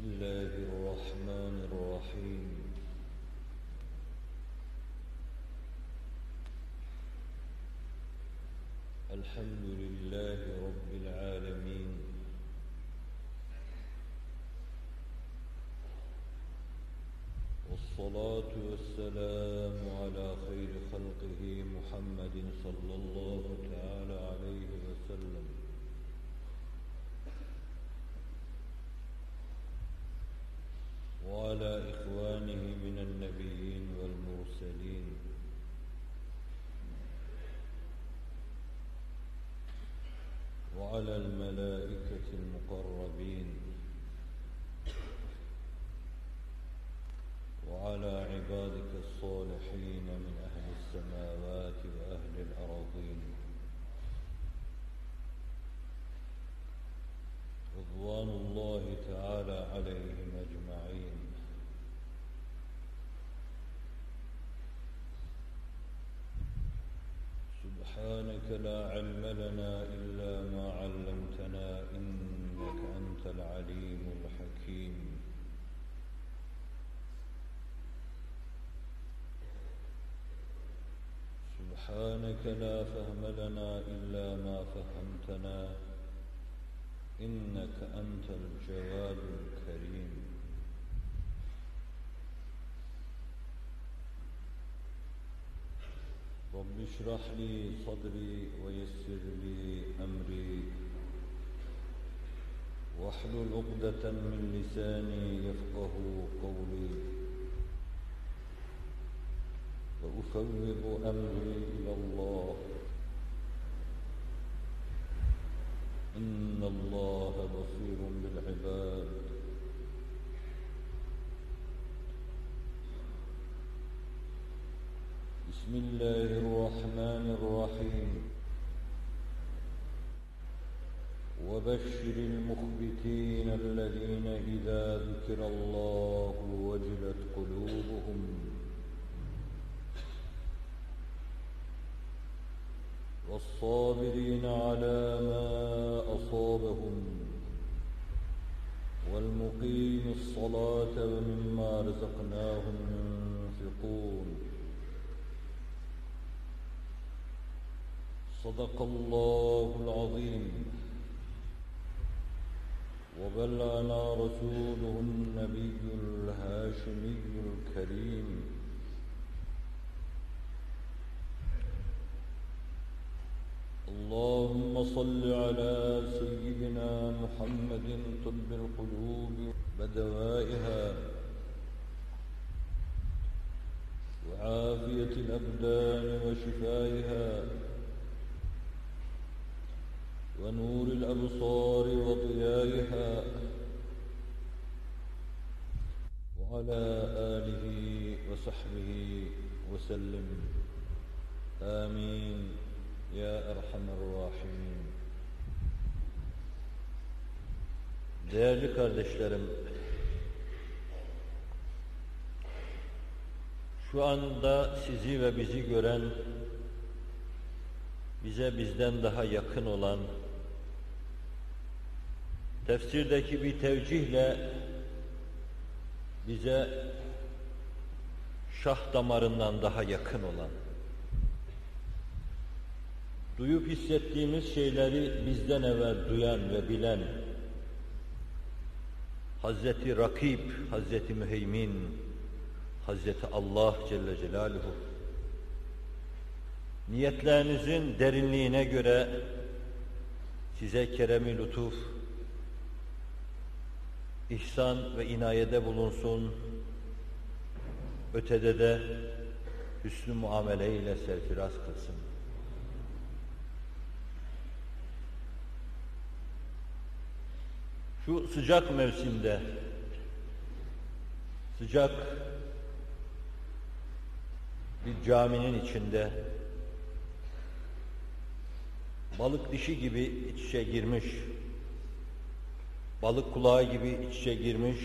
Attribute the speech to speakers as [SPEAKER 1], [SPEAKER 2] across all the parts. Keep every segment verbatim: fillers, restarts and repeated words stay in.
[SPEAKER 1] الله الرحمن الرحيم. الحمد لله رب العالمين، والصلاة والسلام على خير خلقه محمد صلى الله تعالى عليه وسلم، وعلى إخوانه من النبيين والمرسلين، وعلى الملائكة المقربين، وعلى عبادك الصالحين من أهل السماوات وأهل الأراضين، رضوان الله تعالى عليهم أجمعين. سبحانك لا علم لنا إلا ما علمتنا إنك أنت العليم الحكيم. سبحانك لا فهم لنا إلا ما فهمتنا إنك أنت الجواد الكريم. رب اشرح لي صدري ويسر لي أمري واحلل عقدة من لساني يفقه قولي، وأفوض أمري إلى الله إن الله بصير بالعباد. بسم الله الرحمن الرحيم. وبشر المخبتين الذين إذا ذكر الله وجلت قلوبهم والصابرين على ما أصابهم والمقيم الصلاة ومما رزقناهم ينفقون. صدق الله العظيم. وبلغنا رسوله النبي الهاشمي الكريم. اللهم صل على سيدنا محمد طب القلوب ودوائها وعافية الأبدان وشفائها ونور الأبصار وضيائها وعلى آله وصحبه وسلم. آمين يا أرحم الراحمين. Değerli kardeşlerim, şu anda sizi ve bizi gören, bize bizden daha yakın olan, tefsirdeki bir tevcihle bize şah damarından daha yakın olan, duyup hissettiğimiz şeyleri bizden evvel duyan ve bilen Hazreti Rakib, Hazreti Müheymin, Hazreti Allah Celle Celaluhu, niyetlerinizin derinliğine göre size kerem-i lütuf, ihsan ve inayede bulunsun, ötede de hüsnü muameleyle serfiraz kılsın. Şu sıcak mevsimde, sıcak bir caminin içinde, balık dişi gibi iç içe girmiş, balık kulağı gibi iç içe girmiş,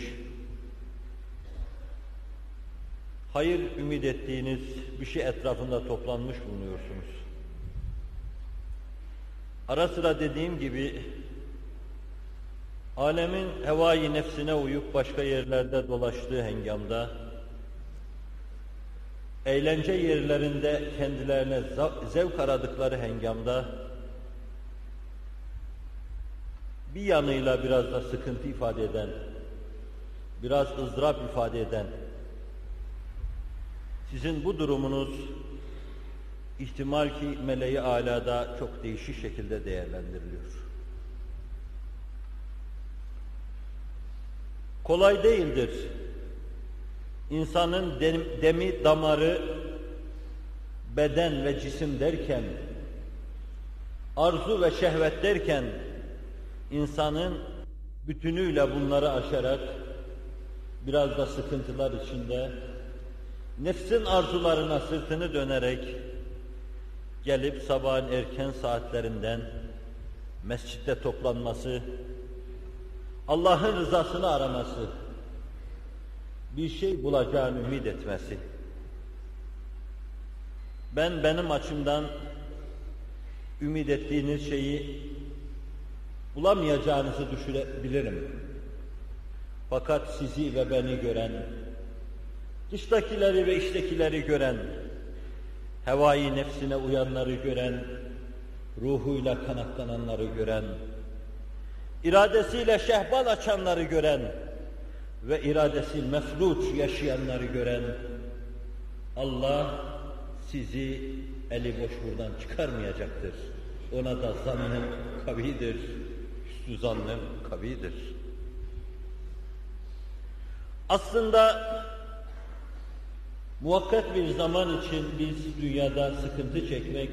[SPEAKER 1] hayır ümit ettiğiniz bir şey etrafında toplanmış bulunuyorsunuz. Ara sıra dediğim gibi alemin hevai nefsine uyup başka yerlerde dolaştığı hengamda, eğlence yerlerinde kendilerine zevk aradıkları hengamda, bir yanıyla biraz da sıkıntı ifade eden, biraz ızdırap ifade eden, sizin bu durumunuz ihtimal ki meleği âlâda çok değişik şekilde değerlendiriliyor. Kolay değildir. İnsanın demi, damarı, beden ve cisim derken, arzu ve şehvet derken, insanın bütünüyle bunları aşarak, biraz da sıkıntılar içinde, nefsin arzularına sırtını dönerek, gelip sabahın erken saatlerinden mescitte toplanması, Allah'ın rızasını araması, bir şey bulacağını ümit etmesi. Ben benim açımdan ümit ettiğiniz şeyi bulamayacağınızı düşünebilirim. Fakat sizi ve beni gören, dıştakileri ve içtekileri gören, hevai nefsine uyanları gören, ruhuyla kanatlananları gören, iradesiyle şehbal açanları gören ve iradesi mefluç yaşayanları gören Allah sizi eli boş buradan çıkarmayacaktır. Ona da zannım kavidir, üstü zannım kavidir. Aslında muhakkak bir zaman için biz dünyada sıkıntı çekmek,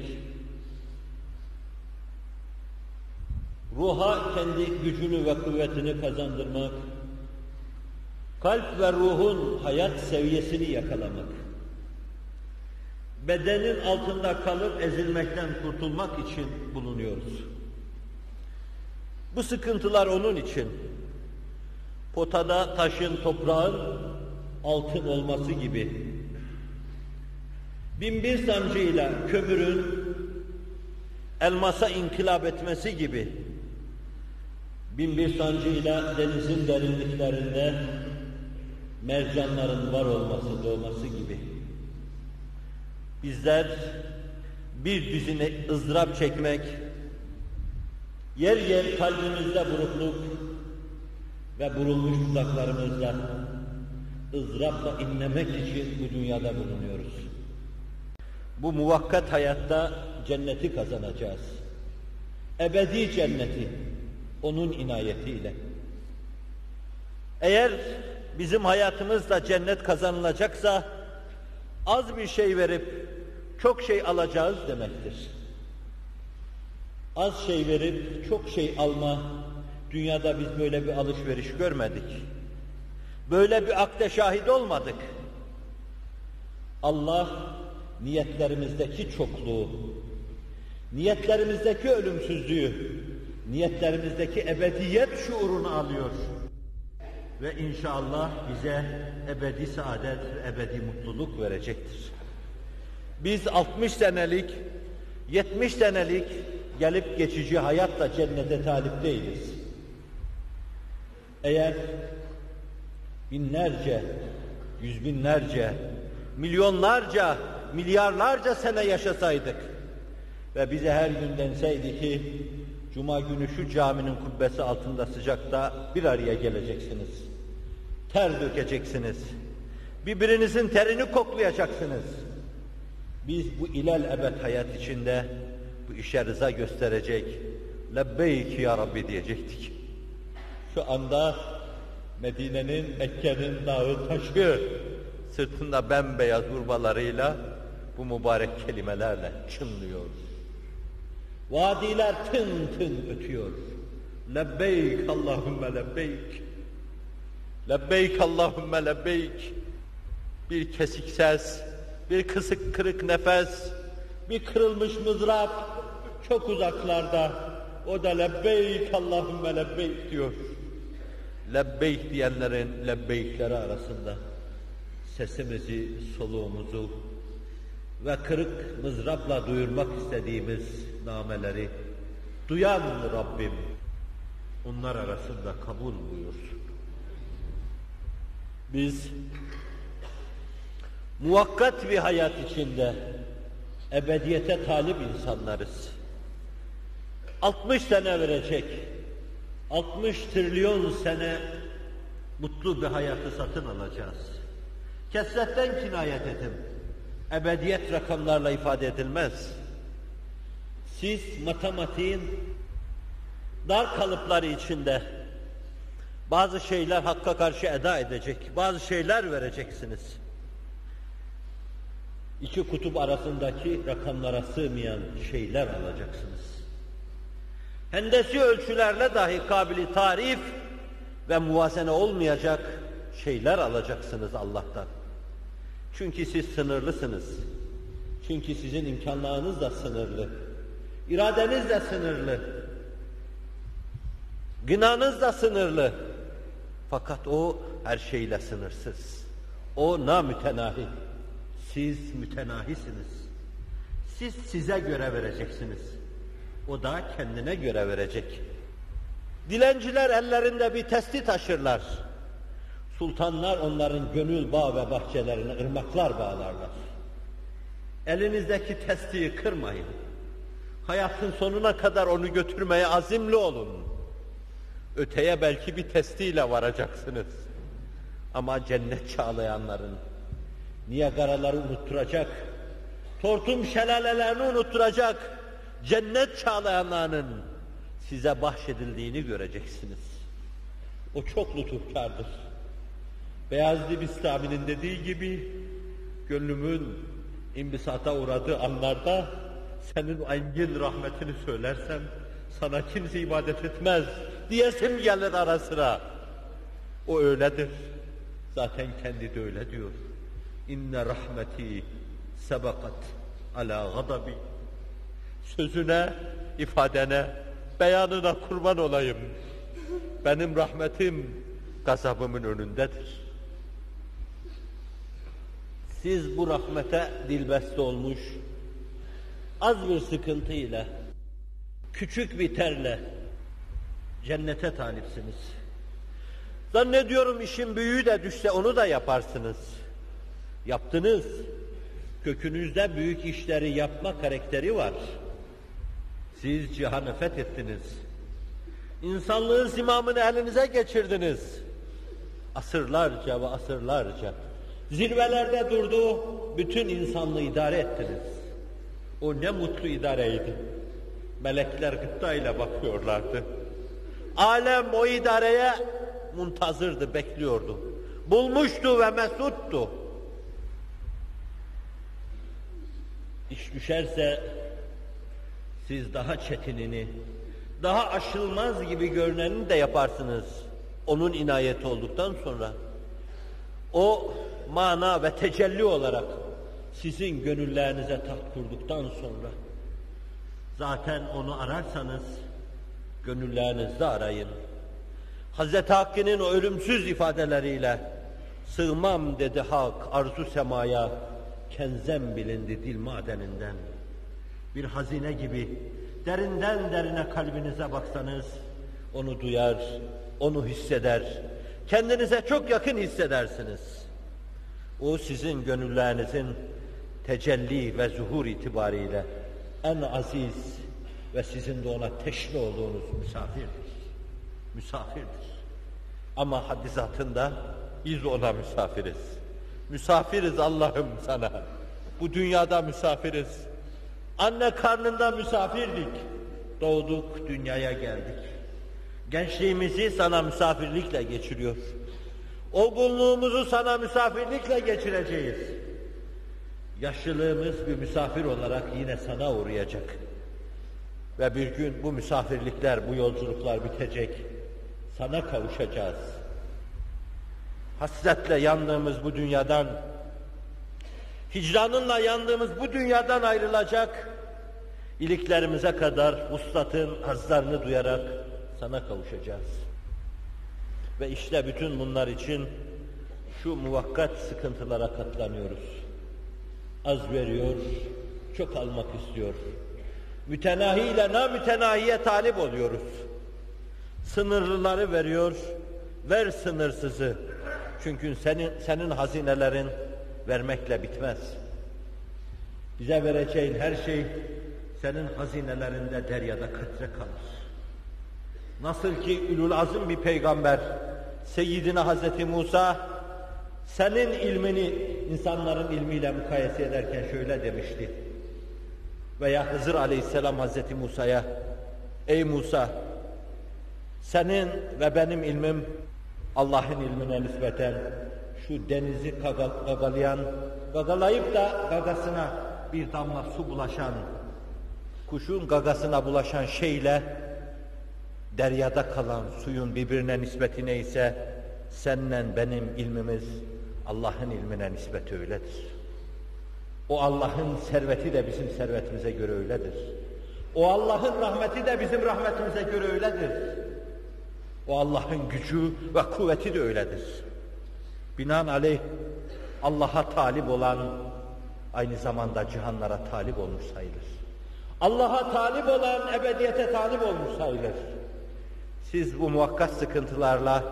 [SPEAKER 1] ruha kendi gücünü ve kuvvetini kazandırmak, kalp ve ruhun hayat seviyesini yakalamak, bedenin altında kalıp ezilmekten kurtulmak için bulunuyoruz. Bu sıkıntılar onun için, potada taşın, toprağın altın olması gibi, binbir sancıyla kömürün elmasa inkılap etmesi gibi, binbir sancıyla denizin derinliklerinde mercanların var olması, doğması gibi. Bizler bir düzine ızdırap çekmek, yer yer kalbimizde burukluk ve burulmuş dudaklarımızla ızdırapla inlemek için bu dünyada bulunuyoruz. Bu muvakkat hayatta cenneti kazanacağız. Ebedi cenneti, onun inayetiyle. Eğer bizim hayatımızda cennet kazanılacaksa, az bir şey verip çok şey alacağız demektir. Az şey verip çok şey alma, dünyada biz böyle bir alışveriş görmedik. Böyle bir akde şahit olmadık. Allah niyetlerimizdeki çokluğu, niyetlerimizdeki ölümsüzlüğü, niyetlerimizdeki ebediyet şuurunu alıyor. Ve inşallah bize ebedi saadet, ebedi mutluluk verecektir. Biz altmış senelik, yetmiş senelik gelip geçici hayatla cennete talip değiliz. Eğer binlerce, yüz binlerce, milyonlarca, milyarlarca sene yaşasaydık ve bize her gün denseydi ki Cuma günü şu caminin kubbesi altında sıcakta bir araya geleceksiniz. Ter dökeceksiniz. Birbirinizin terini koklayacaksınız. Biz bu ilal ebed hayat içinde bu işe rıza gösterecek, lebbeyk ya Rabbi diyecektik. Şu anda Medine'nin, Mekke'nin dağı taşı sırtında bembeyaz urbalarıyla bu mübarek kelimelerle çınlıyor. Vadiler tın tın ötüyor. Lebbeyk Allahümme lebbeyk. Lebbeyk Allahümme lebbeyk. Bir kesik ses, bir kısık kırık nefes, bir kırılmış mızrap çok uzaklarda. O da lebbeyk Allahümme lebbeyk diyor. Lebbeyk diyenlerin lebbeykleri arasında sesimizi, soluğumuzu ve kırık mızrapla duyurmak istediğimiz nameleri duyan Rabbim, onlar arasında kabul buyursun. Biz muvakkat bir hayat içinde ebediyete talip insanlarız. altmış sene verecek, altmış trilyon sene mutlu bir hayatı satın alacağız. Kesretten kinayet edin. Ebediyet rakamlarla ifade edilmez. Siz matematiğin dar kalıpları içinde bazı şeyler hakka karşı eda edecek, bazı şeyler vereceksiniz. İki kutup arasındaki rakamlara sığmayan şeyler alacaksınız. Hendesi ölçülerle dahi kabili tarif ve muvazene olmayacak şeyler alacaksınız Allah'tan. Çünkü siz sınırlısınız. Çünkü sizin imkanlarınız da sınırlı. İradeniz de sınırlı. Gınanız da sınırlı. Fakat o her şeyle sınırsız. O namütenahi. Siz mütenahisiniz. Siz size göre vereceksiniz. O da kendine göre verecek. Dilenciler ellerinde bir testi taşırlar. Sultanlar onların gönül bağ ve bahçelerine ırmaklar bağlarlar. Elinizdeki testiyi kırmayın. Hayatın sonuna kadar onu götürmeye azimli olun. Öteye belki bir testiyle varacaksınız. Ama cennet çağlayanların Niagaraları unutturacak, Tortum şelalelerini unutturacak cennet çağlayanlarının size bahşedildiğini göreceksiniz. O çok lütufkardır. Beyazlı Bistami'nin dediği gibi, gönlümün imbisata uğradığı anlarda senin engin rahmetini söylersem sana kimse ibadet etmez diyesim gelir ara sıra. O öyledir. Zaten kendi de öyle diyor. İnne rahmeti sebakat ala gadabi. Sözüne, ifadene, beyanına kurban olayım. Benim rahmetim gazabımın önündedir. Siz bu rahmete dilbeste olmuş, az bir sıkıntıyla, küçük bir terle cennete talipsiniz. Zannediyorum işin büyüğü de düşse onu da yaparsınız. Yaptınız. Kökünüzde büyük işleri yapma karakteri var. Siz cihanı fethettiniz. İnsanlığın zimamını elinize geçirdiniz. Asırlarca ve asırlarca zirvelerde durdu, bütün insanlığı idare ettiniz. O ne mutlu idareydi. Melekler gıptayla bakıyorlardı. Alem o idareye muntazırdı, bekliyordu. Bulmuştu ve mesuttu. İş düşerse siz daha çetinini, daha aşılmaz gibi görüneni de yaparsınız. Onun inayeti olduktan sonra. O mana ve tecelli olarak sizin gönüllerinize taht kurduktan sonra zaten onu ararsanız gönüllerinizde arayın. Hazreti Hakk'ın o ölümsüz ifadeleriyle sığmam dedi hak arzu semaya, kenzem bilindi dil madeninden. Bir hazine gibi derinden derine kalbinize baksanız onu duyar, onu hisseder, kendinize çok yakın hissedersiniz. O sizin gönüllerinizin tecelli ve zuhur itibariyle en aziz ve sizin de ona teşne olduğunuz misafirdir. Misafirdir. Ama hadisatında biz ona misafiriz. Misafiriz Allah'ım sana. Bu dünyada misafiriz. Anne karnında misafirdik. Doğduk, dünyaya geldik. Gençliğimizi sana misafirlikle geçiriyor. Olgunluğumuzu sana misafirlikle geçireceğiz. Yaşlılığımız bir misafir olarak yine sana uğrayacak. Ve bir gün bu misafirlikler, bu yolculuklar bitecek. Sana kavuşacağız. Hasretle yandığımız bu dünyadan, hicranınla yandığımız bu dünyadan ayrılacak, iliklerimize kadar vuslatın hazlarını duyarak sana kavuşacağız. Ve işte bütün bunlar için şu muvakkat sıkıntılara katlanıyoruz. Az veriyor, çok almak istiyor. Mütenahi ile namütenahiye talip oluyoruz. Sınırlıları veriyor, ver sınırsızı. Çünkü senin, senin hazinelerin vermekle bitmez. Bize vereceğin her şey senin hazinelerinde deryada kıtre kalır. Nasıl ki Ülül Azim bir peygamber, Seyyidina Hazreti Musa, senin ilmini insanların ilmiyle mukayese ederken şöyle demişti. Veya Hızır Aleyhisselam Hazreti Musa'ya, ey Musa, senin ve benim ilmim Allah'ın ilmine nispeten şu denizi gagalayan, gagalayıp da gagasına bir damla su bulaşan, kuşun gagasına bulaşan şeyle deryada kalan suyun birbirine nispeti neyse, seninle benim ilmimiz Allah'ın ilmine nispeti öyledir. O Allah'ın serveti de bizim servetimize göre öyledir. O Allah'ın rahmeti de bizim rahmetimize göre öyledir. O Allah'ın gücü ve kuvveti de öyledir. Binaenaleyh Allah'a talip olan aynı zamanda cihanlara talip olmuş sayılır. Allah'a talip olan ebediyete talip olmuş sayılır. Siz bu muvakkat sıkıntılarla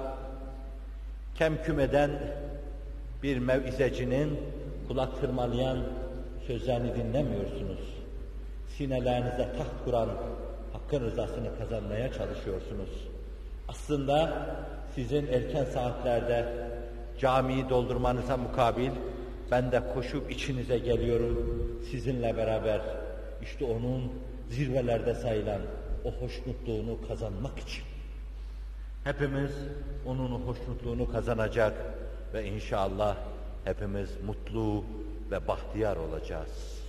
[SPEAKER 1] kemküm eden bir mevizecinin kulak tırmalayan sözlerini dinlemiyorsunuz. Sinelerinize taht kuran Hakk'ın rızasını kazanmaya çalışıyorsunuz. Aslında sizin erken saatlerde camiyi doldurmanıza mukabil ben de koşup içinize geliyorum sizinle beraber işte onun zirvelerde sayılan o hoşnutluğunu kazanmak için. Hepimiz onun hoşnutluğunu kazanacak ve inşallah hepimiz mutlu ve bahtiyar olacağız.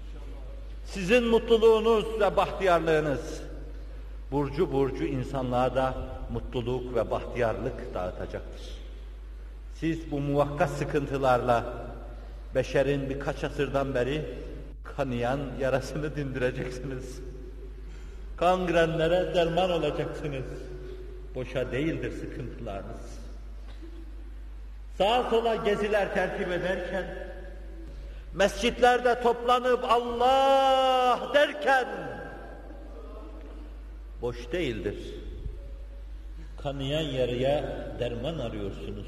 [SPEAKER 1] Sizin mutluluğunuz ve bahtiyarlığınız burcu burcu insanlığa da mutluluk ve bahtiyarlık dağıtacaktır. Siz bu muvakkat sıkıntılarla beşerin birkaç asırdan beri kanayan yarasını dindireceksiniz. Kangrenlere derman olacaksınız. Boşa değildir sıkıntılarınız. Sağa sola geziler tertip ederken, mescitlerde toplanıp Allah derken, boş değildir. Kanayan yaraya derman arıyorsunuz.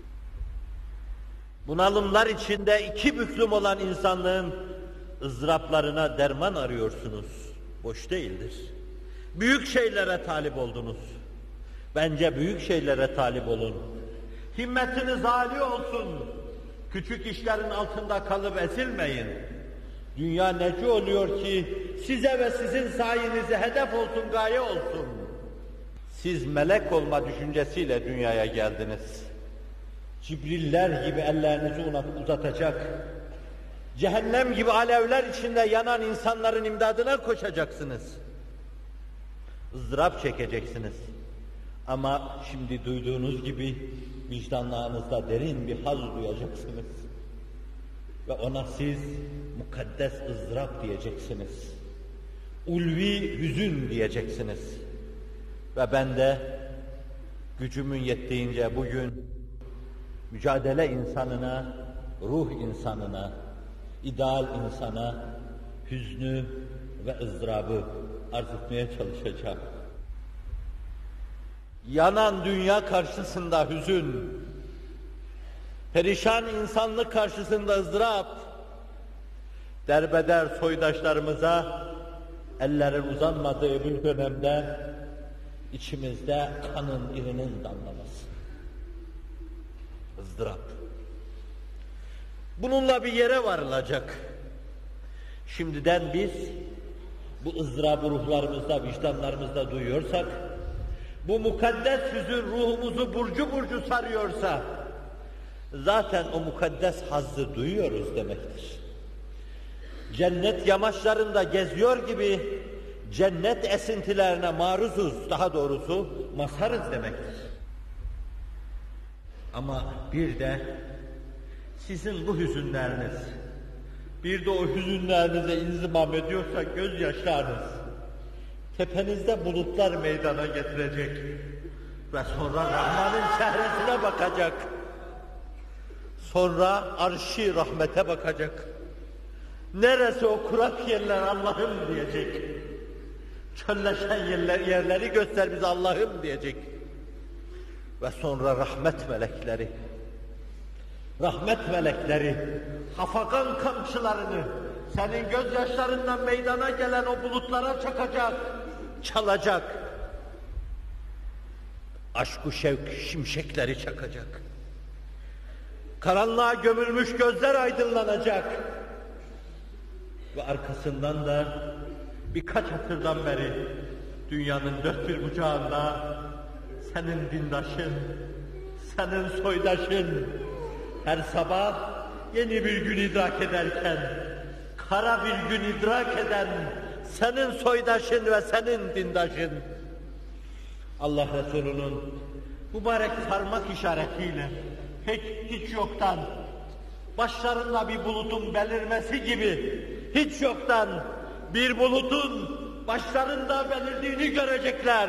[SPEAKER 1] Bunalımlar içinde iki büklüm olan insanlığın ızdıraplarına derman arıyorsunuz. Boş değildir. Büyük şeylere talip oldunuz. Bence büyük şeylere talip olun. Himmetiniz âli olsun. Küçük işlerin altında kalıp ezilmeyin. Dünya neci oluyor ki size ve sizin sayenize hedef olsun, gaye olsun. Siz melek olma düşüncesiyle dünyaya geldiniz. Cibriller gibi ellerinizi uzatacak, cehennem gibi alevler içinde yanan insanların imdadına koşacaksınız. ızdırap çekeceksiniz. Ama şimdi duyduğunuz gibi vicdanlarınızda derin bir haz duyacaksınız. Ve ona siz mukaddes ızdırap diyeceksiniz. Ulvi hüzün diyeceksiniz. Ve ben de gücümün yettiğince bugün mücadele insanına, ruh insanına, ideal insana hüznü ve ızdırabı arz etmeye çalışacağım. Yanan dünya karşısında hüzün, perişan insanlık karşısında ızdırap, derbeder soydaşlarımıza ellerin uzanmadığı bir dönemde içimizde kanın irinin damlaması. ızdırap. Bununla bir yere varılacak. Şimdiden biz bu ızdırabı ruhlarımızda, vicdanlarımızda duyuyorsak, bu mukaddes hüzün ruhumuzu burcu burcu sarıyorsa, zaten o mukaddes hazzı duyuyoruz demektir. Cennet yamaçlarında geziyor gibi cennet esintilerine maruzuz, daha doğrusu mazharız demektir. Ama bir de sizin bu hüzünleriniz, bir de o hüzünlerinize inzimam ediyorsa gözyaşlarınız, tepenizde bulutlar meydana getirecek ve sonra Rahman'ın çehresine bakacak, sonra arş-ı rahmete bakacak. Neresi o kurak yerler Allah'ım diyecek. çölleşen yerler, yerleri göster bize Allah'ım diyecek. Ve sonra rahmet melekleri, rahmet melekleri, hafakan kamçılarını senin gözyaşlarından meydana gelen o bulutlara çakacak, çalacak. Aşk-ı şevk şimşekleri çakacak. Karanlığa gömülmüş gözler aydınlanacak. Ve arkasından da birkaç asırdan beri dünyanın dört bir bucağında senin dindaşın, senin soydaşın her sabah yeni bir gün idrak ederken, kara bir gün idrak eden senin soydaşın ve senin dindaşın, Allah Resulü'nün mübarek parmak işaretiyle hiç, hiç yoktan, başlarında bir bulutun belirmesi gibi, hiç yoktan bir bulutun başlarında belirdiğini görecekler.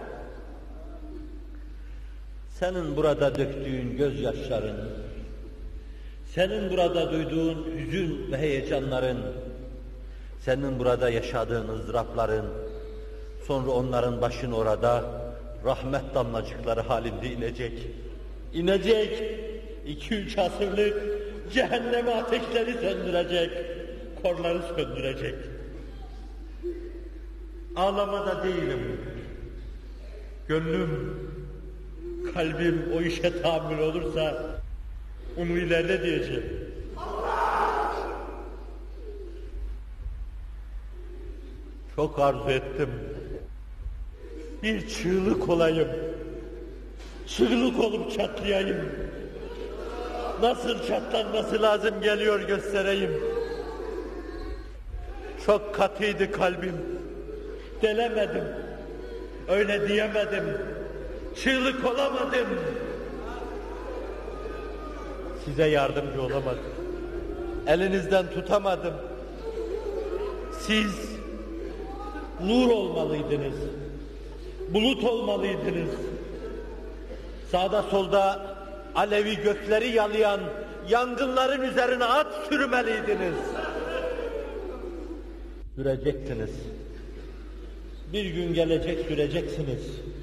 [SPEAKER 1] Senin burada döktüğün gözyaşların, senin burada duyduğun hüzün ve heyecanların, senin burada yaşadığın ızdırapların, sonra onların başına orada rahmet damlacıkları halinde inecek. İnecek, iki üç asırlık cehenneme ateşleri söndürecek, korları söndürecek. Ağlamada değilim. Gönlüm, kalbim o işe tahammül olursa onu ileride diyeceğim. Çok arzu ettim. Bir çığlık olayım. Çığlık olup çatlayayım. Nasıl çatlanması lazım geliyor göstereyim. Çok katıydı kalbim. Delemedim. Öyle diyemedim. Çığlık olamadım. Size yardımcı olamadım. Elinizden tutamadım. Siz nur olmalıydınız. Bulut olmalıydınız. Sağda solda alevi gökleri yalayan yangınların üzerine at sürmeliydiniz. Süreceksiniz. Bir gün gelecek süreceksiniz.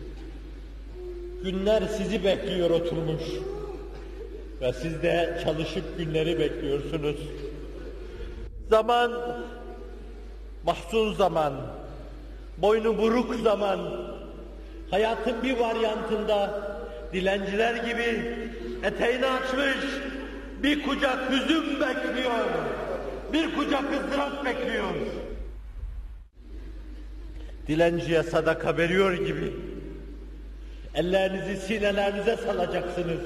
[SPEAKER 1] Günler sizi bekliyor oturmuş. Ve siz de çalışıp günleri bekliyorsunuz. Zaman, mahzun zaman, boynu buruk zaman, hayatın bir varyantında dilenciler gibi eteğini açmış bir kucak hüzün bekliyor, bir kucak ızdırap bekliyor. Dilenciye sadaka veriyor gibi ellerinizi sinelerinize salacaksınız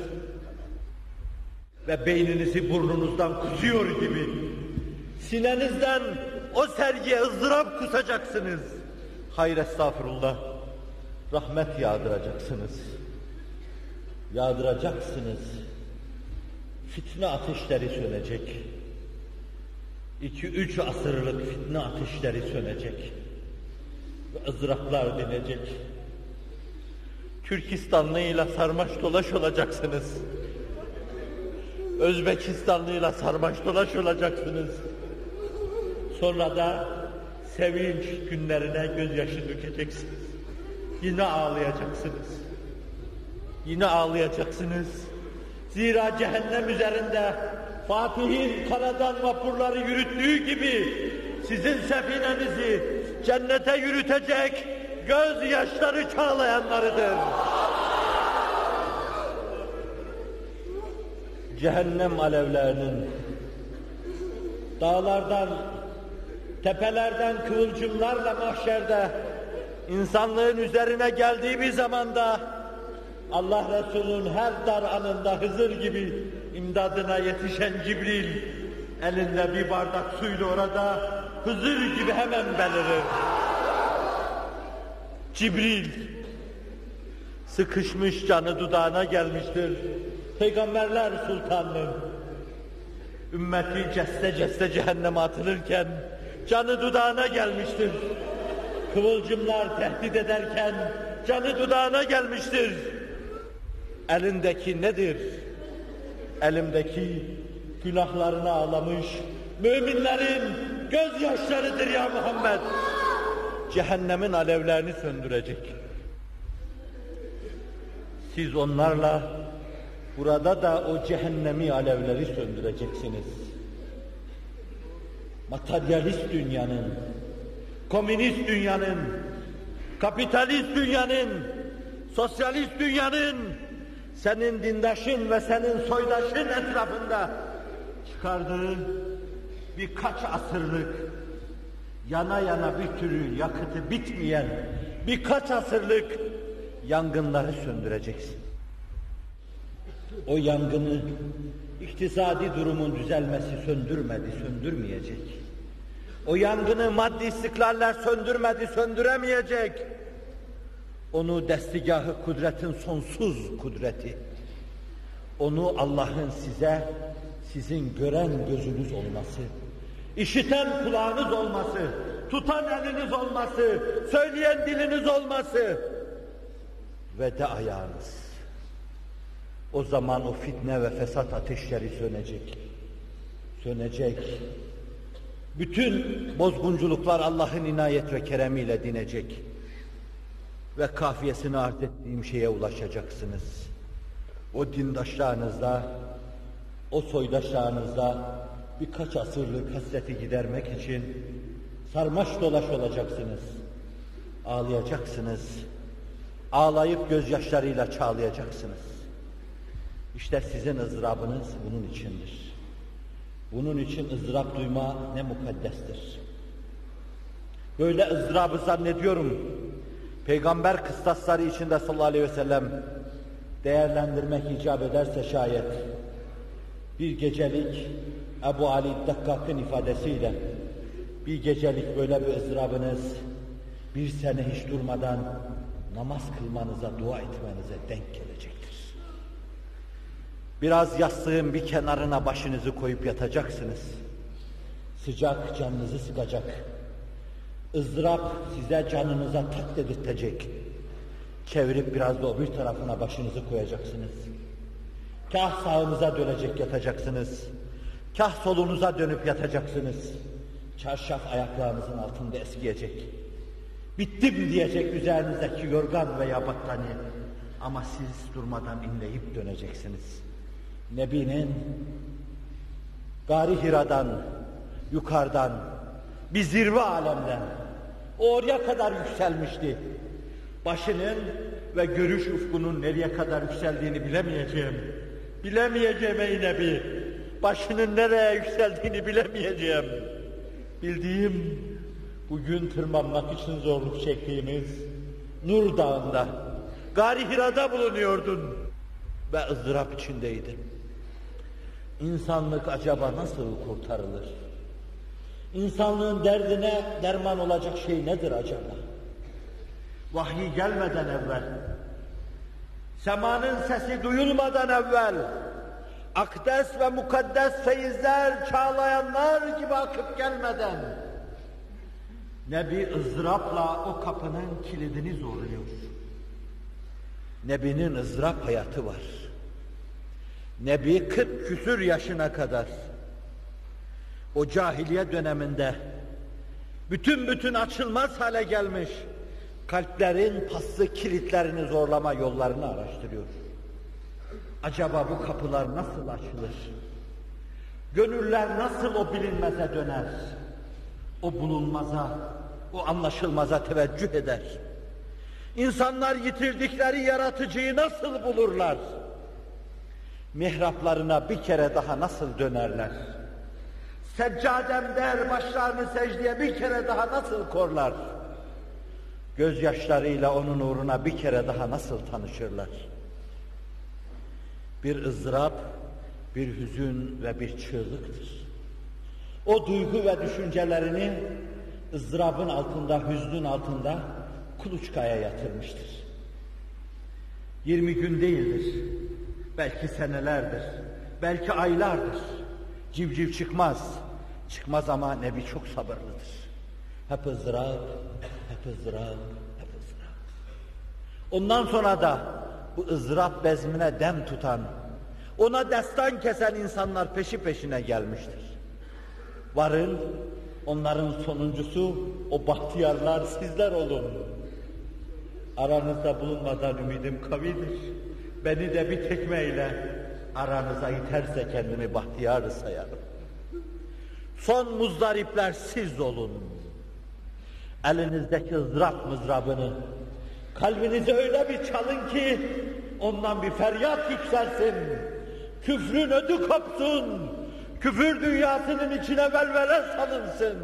[SPEAKER 1] ve beyninizi burnunuzdan kusuyor gibi sinenizden o sergiye ızdırap kusacaksınız. Hayır, estağfurullah, rahmet yağdıracaksınız. Yağdıracaksınız. Fitne ateşleri sönecek. İki üç asırlık fitne ateşleri sönecek. Ve ızdıraplar dinecek. Türkistanlıyla sarmaş dolaş olacaksınız. Özbekistanlıyla sarmaş dolaş olacaksınız. Sonra da sevinç günlerine gözyaşı dökeceksiniz. Yine ağlayacaksınız. Yine ağlayacaksınız. Zira cehennem üzerinde Fatih'in karadan vapurları yürüttüğü gibi sizin sefinenizi cennete yürütecek gözyaşları çağlayanlarıdır. Cehennem alevlerinin dağlardan, tepelerden kıvılcımlarla mahşerde insanlığın üzerine geldiği bir zamanda Allah Resulü'nün her dar anında Hızır gibi imdadına yetişen Cibril elinde bir bardak suyla orada Hızır gibi hemen belirir. Cibril sıkışmış, canı dudağına gelmiştir. Peygamberler Sultanı'nın ümmeti ceste ceste cehenneme atılırken canı dudağına gelmiştir. Kıvılcımlar tehdit ederken canı dudağına gelmiştir. Elindeki nedir? Elimdeki günahlarını ağlamış müminlerin gözyaşlarıdır ya Muhammed. cehennemin alevlerini söndürecek. Siz onlarla burada da o cehennemi alevleri söndüreceksiniz. Materyalist dünyanın, komünist dünyanın, kapitalist dünyanın, sosyalist dünyanın, senin dindaşın ve senin soydaşın etrafında çıkardığı birkaç asırlık, yana yana bir türlü yakıtı bitmeyen birkaç asırlık yangınları söndüreceksin. O yangını iktisadi durumun düzelmesi söndürmedi, söndürmeyecek. O yangını maddi istiklaller söndürmedi, söndüremeyecek. Onu destigahı kudretin sonsuz kudreti. Onu Allah'ın size, sizin gören gözünüz olması, işiten kulağınız olması, tutan eliniz olması, söyleyen diliniz olması ve de ayağınız. O zaman o fitne ve fesat ateşleri sönecek. Sönecek. Bütün bozgunculuklar Allah'ın inayet ve keremiyle dinecek. Ve kafiyesini arz ettiğim şeye ulaşacaksınız. O dindaşlarınızla, o soydaşlarınızla birkaç asırlık hasreti gidermek için sarmaş dolaş olacaksınız. Ağlayacaksınız. Ağlayıp gözyaşlarıyla çağlayacaksınız. İşte sizin ızdırabınız bunun içindir. Bunun için ızdırap duyma ne mukaddestir. Böyle ızdırabı zannediyorum, Peygamber kıstasları içinde sallallahu aleyhi ve sellem değerlendirmek icap ederse şayet, bir gecelik Ebu Ali Dakkak'ın ifadesiyle, bir gecelik böyle bir ızdırabınız, bir sene hiç durmadan namaz kılmanıza, dua etmenize denk gelecektir. Biraz yastığın bir kenarına başınızı koyup yatacaksınız. Sıcak canınızı sıkacak. ızdırap size canınıza tak dedirtecek. Çevirip biraz da o bir tarafına başınızı koyacaksınız. Kah sağınıza dönecek yatacaksınız. Kah solunuza dönüp yatacaksınız. Çarşaf ayaklarınızın altında eskiyecek. Bittim diyecek üzerinizdeki yorgan veya battaniye. Ama siz durmadan inleyip döneceksiniz. Nebi'nin Gari Hira'dan, yukarıdan, bir zirve alemden, oraya kadar yükselmişti. Başının ve görüş ufkunun nereye kadar yükseldiğini bilemeyeceğim. Bilemeyeceğim ey Nebi. Başının nereye yükseldiğini bilemeyeceğim. Bildiğim, bugün tırmanmak için zorluk çektiğimiz Nur Dağı'nda, Gari Hira'da bulunuyordun ve ızdırap içindeydin. İnsanlık acaba nasıl kurtarılır? İnsanlığın derdine derman olacak şey nedir acaba? Vahiy gelmeden evvel, semanın sesi duyulmadan evvel, akdes ve mukaddes feyizler, çağlayanlar gibi akıp gelmeden, Nebi ızdırapla o kapının kilidini zorluyor. Nebi'nin ızdırap hayatı var. Nebi kırk küsür yaşına kadar, o cahiliye döneminde, bütün bütün açılmaz hale gelmiş, kalplerin paslı kilitlerini zorlama yollarını araştırıyor. Acaba bu kapılar nasıl açılır? Gönüller nasıl o bilinmeze döner? O bulunmaza, o anlaşılmaza teveccüh eder? İnsanlar yitirdikleri yaratıcıyı nasıl bulurlar? Mihraplarına bir kere daha nasıl dönerler? Seccadem der başlarını secdeye bir kere daha nasıl korlar? Gözyaşlarıyla onun uğruna bir kere daha nasıl tanışırlar? Bir ızdırap, bir hüzün ve bir çığlıktır. O duygu ve düşüncelerini ızdırabın altında, hüznün altında kuluçkaya yatırmıştır. Yirmi gün değildir, belki senelerdir, belki aylardır. Civciv çıkmaz, çıkmaz ama Nebi çok sabırlıdır. Hep ızdırap, hep ızdırap, hep ızdırap. Ondan sonra da bu ızdırap bezmine dem tutan, ona destan kesen insanlar peşi peşine gelmiştir. Varın, onların sonuncusu, o bahtiyarlar sizler olun. Aranızda bulunmadan ümidim kavidir. Beni de bir tekmeyle aranıza iterse kendimi bahtiyar sayarım. Son muzdaripler siz olun. Elinizdeki ızdırap mızrabını kalbinize öyle bir çalın ki ondan bir feryat yükselsin. Küfrün ödü kopsun. Küfür dünyasının içine velvele salınsın.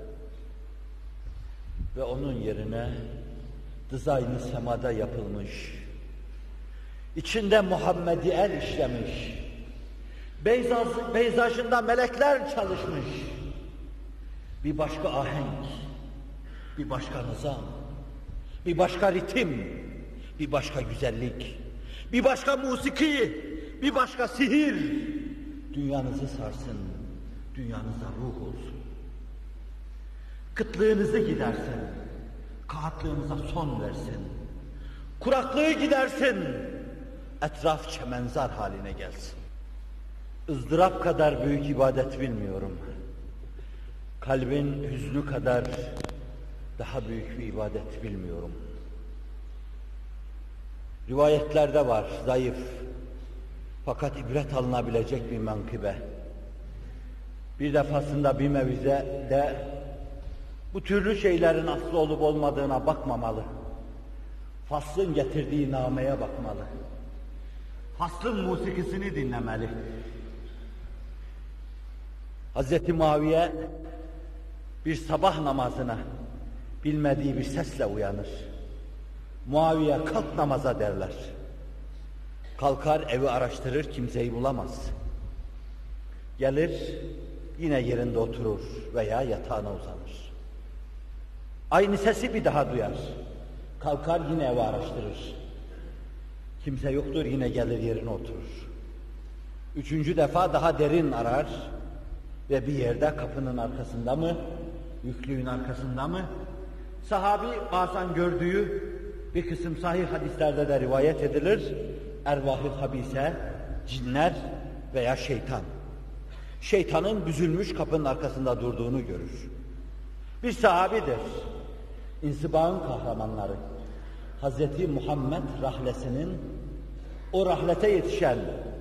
[SPEAKER 1] Ve onun yerine dizaynı semada yapılmış, içinde Muhammedi el işlemiş, beyzaj, beyzajında melekler çalışmış, bir başka ahenk, bir başka nizam, bir başka ritim, bir başka güzellik, bir başka musiki, bir başka sihir, dünyanızı sarsın, dünyanıza ruh olsun. Kıtlığınızı gidersin, kağıtlığınıza son versin. Kuraklığı gidersin, etraf çemenzar haline gelsin. ızdırap kadar büyük ibadet bilmiyorum. Kalbin hüznü kadar daha büyük bir ibadet bilmiyorum. Rivayetlerde var, zayıf, fakat ibret alınabilecek bir menkıbe. Bir defasında bir mevzide bu türlü şeylerin aslı olup olmadığına bakmamalı. Faslın getirdiği nameye bakmalı. Faslın musikisini dinlemeli. Hazreti Muaviye bir sabah namazına bilmediği bir sesle uyanır. Muaviye kalk namaza derler. Kalkar evi araştırır, kimseyi bulamaz. Gelir yine yerinde oturur veya yatağına uzanır. Aynı sesi bir daha duyar. Kalkar yine evi araştırır. Kimse yoktur, yine gelir yerine oturur. Üçüncü defa daha derin arar ve bir yerde kapının arkasında mı, yüklüğün arkasında mı? Sahabi bazen gördüğü bir kısım sahih hadislerde de rivayet edilir. Ervah-ı habise, cinler veya şeytan. Şeytanın büzülmüş kapının arkasında durduğunu görür. Bir sahabidir. İnsibağın kahramanları. Hazreti Muhammed rahlesinin o rahlete yetişen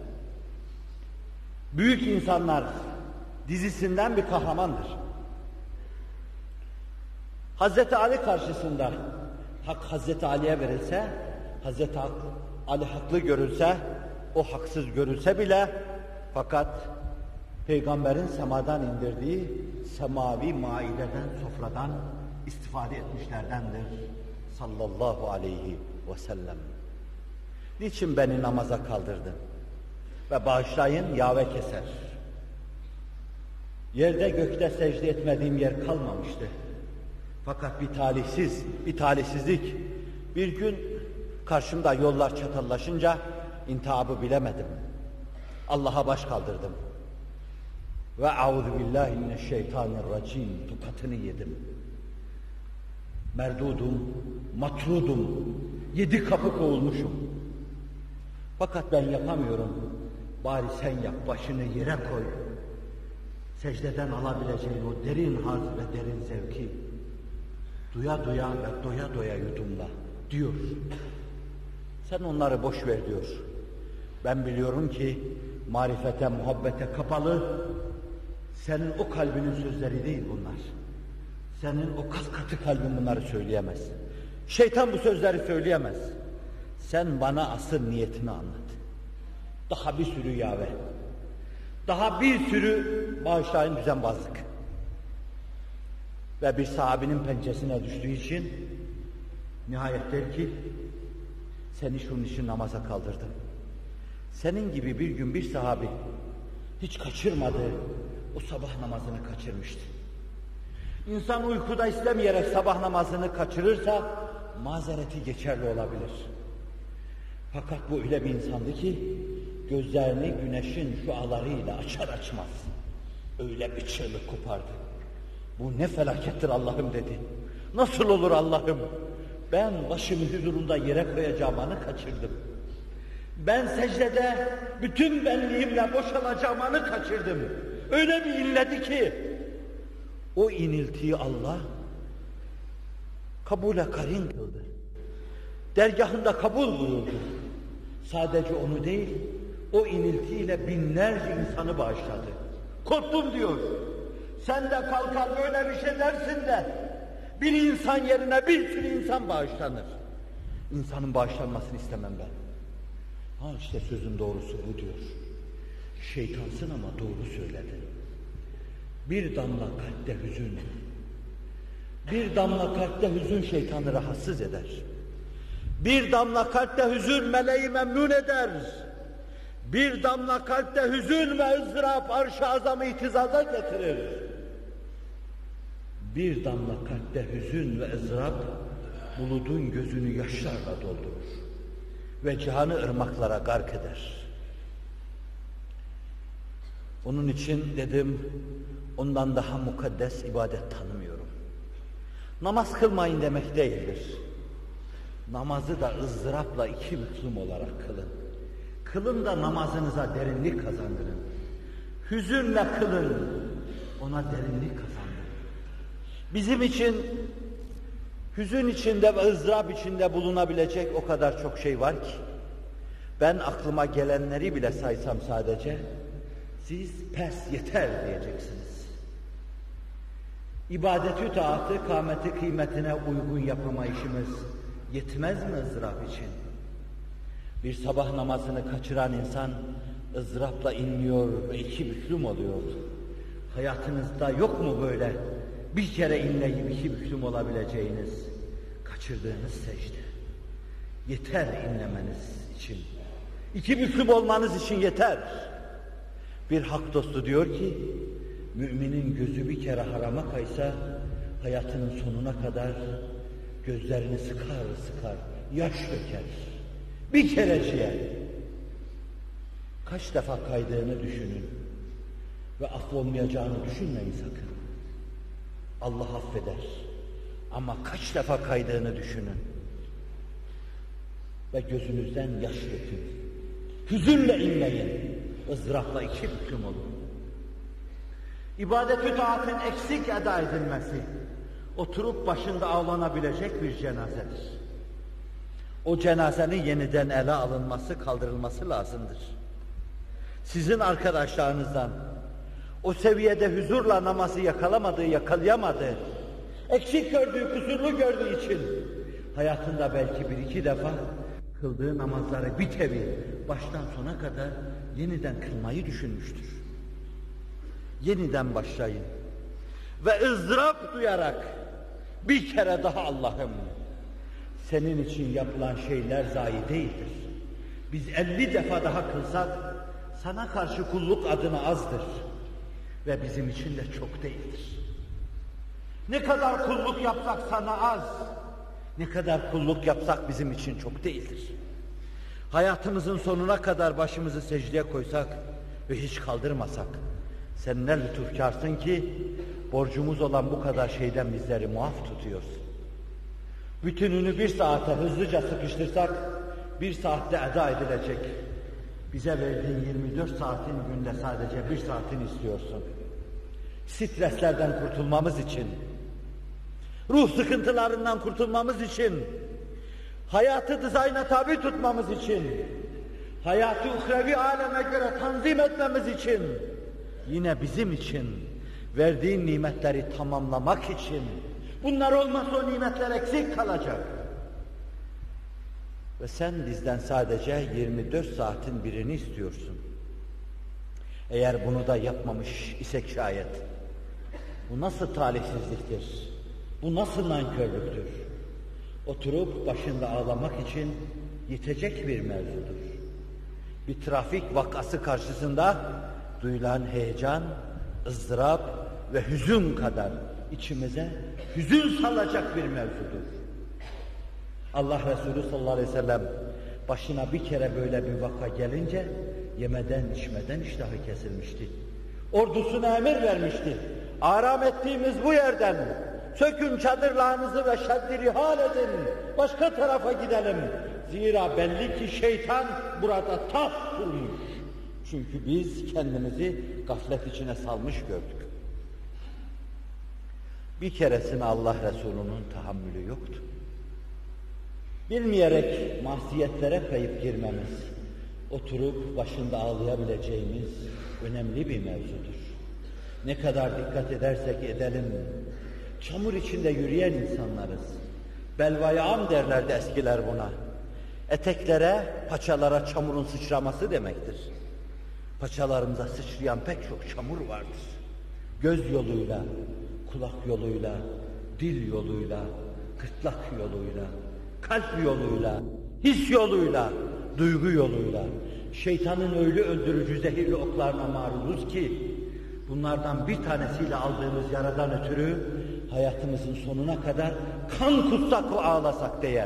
[SPEAKER 1] büyük insanlar dizisinden bir kahramandır. Hazreti Ali karşısında hak Hazreti Ali'ye verilse, Hazreti Ali haklı görülse, o haksız görülse bile, fakat Peygamberin semadan indirdiği semavi maideden, sofradan istifade etmişlerdendir sallallahu aleyhi ve sellem. Niçin beni namaza kaldırdın? Ve bağışlayın yave keser. Yerde gökte secde etmediğim yer kalmamıştı. Fakat bir talihsiz, bir talihsizlik. Bir gün karşımda yollar çatallaşınca intihabı bilemedim. Allah'a baş kaldırdım. Ve auzu billahi mineşşeytanirracim tukatını yedim. Merdudum, matrudum, yedi kapı kovulmuşum. Fakat ben yapamıyorum. Bari sen yap, başını yere koy. Secdeden alabileceğin o derin haz ve derin zevki duya duya ve doya doya yudumla diyor. Sen onları boş ver diyor. Ben biliyorum ki marifete, muhabbete kapalı, senin o kalbinin sözleri değil bunlar. Senin o kas katı kalbin bunları söyleyemez. Şeytan bu sözleri söyleyemez. Sen bana asıl niyetini anlat. Daha bir sürü yave. Daha bir sürü bağışlayın düzenbazlık. Ve bir sahabinin pençesine düştüğü için nihayet der ki seni şunun için namaza kaldırdım. Senin gibi bir gün bir sahabi hiç kaçırmadığı o sabah namazını kaçırmıştı. İnsan uykuda istemeyerek sabah namazını kaçırırsa mazereti geçerli olabilir. Fakat bu öyle bir insandı ki gözlerini güneşin şualarıyla açar açmaz öyle bir çığlık kopardı. Bu ne felakettir Allah'ım dedi. Nasıl olur Allah'ım? Ben başımı huzurunda yere koyacağımı kaçırdım. Ben secdede bütün benliğimle boşalacağımı kaçırdım. Öyle bir inledi ki O iniltiyi Allah kabule karin kıldı. Dergahında kabul buyurdu. Sadece onu değil, o iniltiyle binlerce insanı bağışladı. Korktum diyor. Sen de kalkar böyle bir şey dersin de bir insan yerine bir sürü insan bağışlanır. İnsanın bağışlanmasını istemem ben. Ha işte sözün doğrusu bu diyor. Şeytansın ama doğru söyledi. Bir damla kalpte hüzün, bir damla kalpte hüzün şeytanı rahatsız eder. Bir damla kalpte hüzün meleği memnun eder. Bir damla kalpte hüzün ve ızdırap arş-ı azamı ihtizaza getirir. Bir damla kalpte hüzün ve ızdırap buludun gözünü yaşlarla doldurur ve cihanı ırmaklara gark eder. Onun için dedim, ondan daha mukaddes ibadet tanımıyorum. Namaz kılmayın demek değildir. Namazı da ızdırapla iki büklüm olarak kılın. Kılın da namazınıza derinlik kazandırın. Hüzünle kılın, ona derinlik kazandırın. Bizim için hüzün içinde ve ızdırap içinde bulunabilecek o kadar çok şey var ki, ben aklıma gelenleri bile saysam sadece, siz pes yeter diyeceksiniz. İbadeti taatı, kâmeti kıymetine uygun yapamayışımız yetmez mi ızdırap için? Bir sabah namazını kaçıran insan ızdırapla inliyor ve iki büklüm oluyor. Hayatınızda yok mu böyle bir kere inleyip iki büklüm olabileceğiniz, kaçırdığınız secde? Yeter inlemeniz için. İki büklüm olmanız için yeter. Bir hak dostu diyor ki, müminin gözü bir kere harama kaysa, hayatının sonuna kadar gözlerini sıkar sıkar, yaş döker. Bir kereciye. Kaç defa kaydığını düşünün. Ve affolmayacağını düşünmeyin sakın. Allah affeder. Ama kaç defa kaydığını düşünün. Ve gözünüzden yaş dökün. Hüzünle inleyin. ızdırapla iki büklüm olun. İbadet-ü taatın eksik eda edilmesi, oturup başında ağlanabilecek bir cenazedir. O cenazenin yeniden ele alınması, kaldırılması lazımdır. Sizin arkadaşlarınızdan o seviyede huzurla namazı yakalamadığı, yakalayamadığı, eksik gördüğü, kusurlu gördüğü için hayatında belki bir iki defa kıldığı namazları bir tevi baştan sona kadar yeniden kılmayı düşünmüştür. Yeniden başlayın ve ızdırap duyarak bir kere daha Allah'ım, senin için yapılan şeyler zayi değildir. Biz elli defa daha kılsak sana karşı kulluk adına azdır ve bizim için de çok değildir. Ne kadar kulluk yapsak sana az, ne kadar kulluk yapsak bizim için çok değildir. Hayatımızın sonuna kadar başımızı secdeye koysak ve hiç kaldırmasak, sen ne lütufkarsın ki borcumuz olan bu kadar şeyden bizleri muaf tutuyorsun. Bütününü bir saate hızlıca sıkıştırsak, bir saatte eda edilecek. Bize verdiğin yirmi dört saatin günde sadece bir saatini istiyorsun. Streslerden kurtulmamız için, ruh sıkıntılarından kurtulmamız için, hayatı dizayna tabi tutmamız için, hayatı uhrevi aleme göre tanzim etmemiz için, yine bizim için, verdiğin nimetleri tamamlamak için. Bunlar olmazsa o nimetler eksik kalacak. Ve sen bizden sadece yirmi dört saatin birini istiyorsun. Eğer bunu da yapmamış isek şayet, bu nasıl talihsizliktir? Bu nasıl nankörlüktür? Oturup başında ağlamak için yetecek bir mevzudur. Bir trafik vakası karşısında duyulan heyecan, ızdırap ve hüzün kadar içimize hüzün salacak bir mevzudur. Allah Resulü sallallahu aleyhi ve sellem başına bir kere böyle bir vaka gelince yemeden içmeden iştahı kesilmişti. Ordusuna emir vermişti. Aram ettiğimiz bu yerden sökün çadırlarınızı ve şeddi rihal edin. Başka tarafa gidelim. Zira belli ki şeytan burada taht kurmuş. Çünkü biz kendimizi gaflet içine salmış gördük. bir keresine Allah Resulü'nün tahammülü yoktu. Bilmeyerek masiyetlere kayıp girmemiz, oturup başında ağlayabileceğimiz önemli bir mevzudur. Ne kadar dikkat edersek edelim, çamur içinde yürüyen insanlarız. Belvayam derlerdi eskiler buna. Eteklere, paçalara çamurun sıçraması demektir. Paçalarımıza sıçrayan pek çok çamur vardır. Göz yoluyla, kulak yoluyla, dil yoluyla, gırtlak yoluyla, kalp yoluyla, his yoluyla, duygu yoluyla, şeytanın öyle öldürücü zehirli oklarına maruzuz ki, bunlardan bir tanesiyle aldığımız yaradan ötürü, hayatımızın sonuna kadar kan kutsak ve ağlasak değer.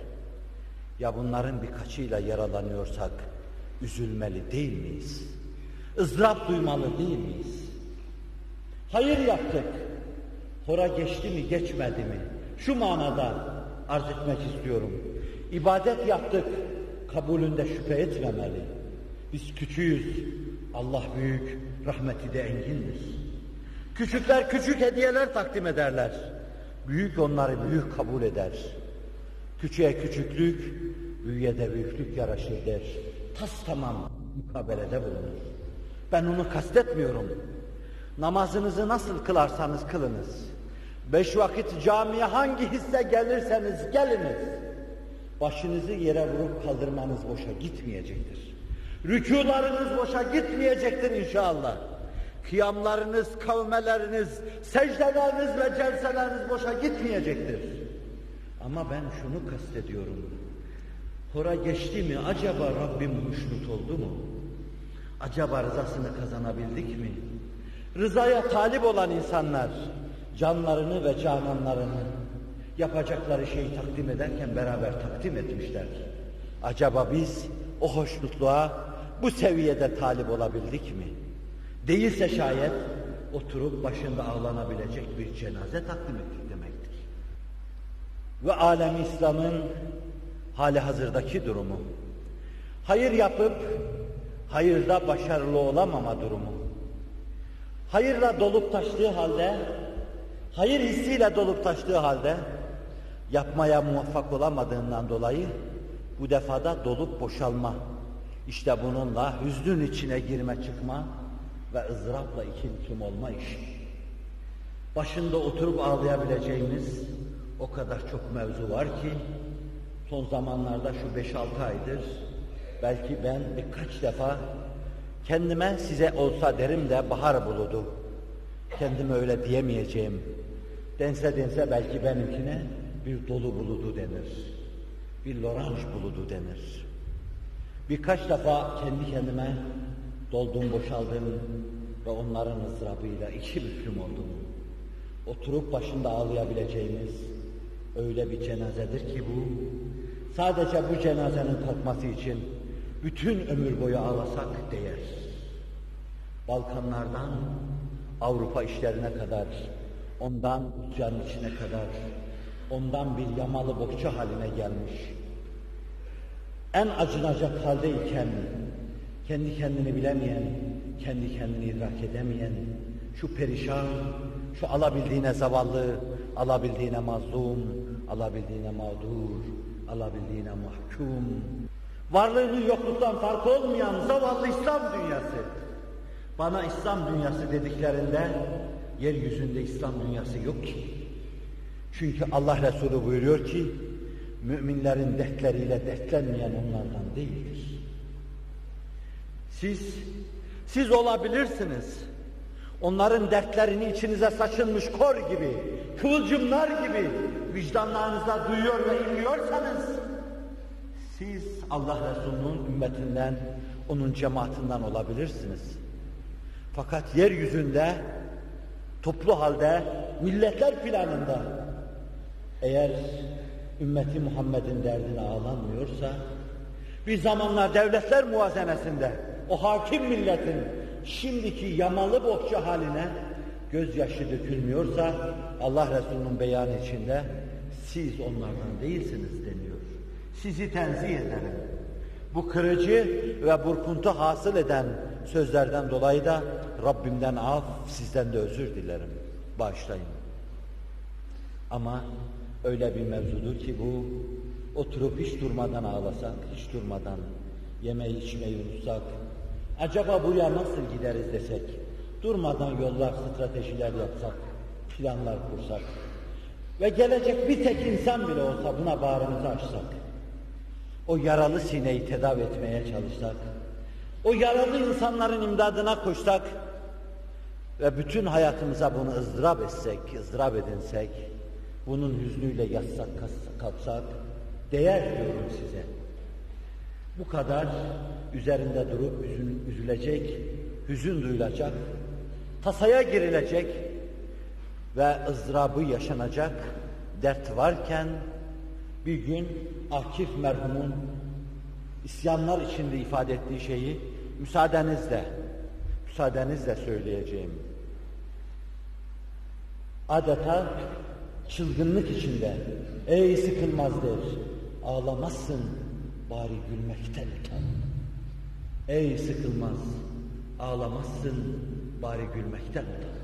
[SPEAKER 1] Ya bunların birkaçıyla yaralanıyorsak, üzülmeli değil miyiz? ızdırap duymalı değil miyiz? Hayır yaptık, hora geçti mi geçmedi mi? Şu manada arz etmek istiyorum. İbadet yaptık, kabulünde şüphe etmemeli. Biz küçüğüz, Allah büyük, rahmeti de engindir. Küçükler küçük hediyeler takdim ederler. Büyük onları büyük kabul eder. Küçüğe küçüklük, büyüğe de büyüklük yaraşır der. Tas tamam mukabelede bulunur. Ben onu kastetmiyorum. Namazınızı nasıl kılarsanız kılınız. Beş vakit camiye hangi hisse gelirseniz geliniz. Başınızı yere vurup kaldırmanız boşa gitmeyecektir. Rükûlarınız boşa gitmeyecektir inşallah. Kıyamlarınız, kavmeleriniz, secdeleriniz ve celseleriniz boşa gitmeyecektir. Ama ben şunu kastediyorum. Hora geçti mi acaba Rabbim hoşnut oldu mu? Acaba rızasını kazanabildik mi? Rızaya talip olan insanlar canlarını ve cananlarını yapacakları şeyi takdim ederken beraber takdim etmişler. Acaba biz o hoşnutluğa bu seviyede talip olabildik mi? Değilse şayet oturup başında ağlanabilecek bir cenaze takdim ettik demektir. Ve alem İslam'ın hali hazırdaki durumu, hayır yapıp hayırda başarılı olamama durumu, hayırla dolup taştığı halde, hayır hissiyle dolup taştığı halde yapmaya muvaffak olamadığından dolayı bu defada dolup boşalma, işte bununla hüznün içine girme çıkma ve ızdırapla iki büklüm olma işi. Başında oturup ağlayabileceğimiz o kadar çok mevzu var ki son zamanlarda şu beş altı aydır belki ben birkaç defa kendime size olsa derim de bahar buludu. Kendime öyle diyemeyeceğim. Dense dense belki benimkine bir dolu buludu denir. Bir loranj buludu denir. Birkaç defa kendi kendime doldum boşaldım ve onların ızdırabıyla iki büklüm oldum. Oturup başında ağlayabileceğimiz öyle bir cenazedir ki bu, sadece bu cenazenin kalkması için bütün ömür boyu ağlasak değer. Balkanlardan Avrupa işlerine kadar, ondan Rusya'nın içine kadar, ondan bir yamalı bohça haline gelmiş, en acınacak haldeyken, kendi kendini bilemeyen, kendi kendini idrak edemeyen, şu perişan, şu alabildiğine zavallı, alabildiğine mazlum, alabildiğine mağdur, alabildiğine mahkum, varlığının yokluktan farkı olmayan zavallı İslam dünyası. Bana İslam dünyası dediklerinde, yeryüzünde İslam dünyası yok ki. Çünkü Allah Resulü buyuruyor ki, müminlerin dertleriyle dertlenmeyen onlardan değildir. Siz, siz olabilirsiniz. Onların dertlerini içinize saçılmış kor gibi, kıvılcımlar gibi vicdanlarınızda duyuyor ve inliyorsanız, siz Allah Resulü'nün ümmetinden, onun cemaatinden olabilirsiniz. Fakat yeryüzünde, toplu halde, milletler planında, eğer ümmeti Muhammed'in derdine ağlanmıyorsa, bir zamanlar devletler muvazenesinde, o hakim milletin şimdiki yamalı bohça haline gözyaşı dökülmüyorsa, Allah Resulü'nün beyanı içinde siz onlardan değilsiniz deniyor. Sizi tenzih ederim. Bu kırıcı ve burkuntu hasıl eden sözlerden dolayı da Rabbimden af, sizden de özür dilerim. Bağışlayın. Ama öyle bir mevzudur ki bu, oturup hiç durmadan ağlasak, hiç durmadan yemeği içmeyi unutsak, acaba buraya nasıl gideriz desek, durmadan yollar, stratejiler yapsak, planlar kursak ve gelecek bir tek insan bile olsa buna bağrımızı açsak, o yaralı sineyi tedavi etmeye çalışsak, o yaralı insanların imdadına koşsak ve bütün hayatımıza bunu ızdırap etsek, ızdırap edinsek, bunun hüznüyle yatsak, kalksak, değer diyorum size. Bu kadar üzerinde durup üzün, üzülecek, hüzün duyulacak, tasaya girilecek ve ızdırabı yaşanacak dert varken, bir gün Akif merhumun isyanlar içinde ifade ettiği şeyi müsaadenizle, müsaadenizle söyleyeceğim. Adeta çılgınlık içinde, ey sıkılmaz der, ağlamazsın bari gülmekten utan. Ey sıkılmaz, ağlamazsın bari gülmekten utan.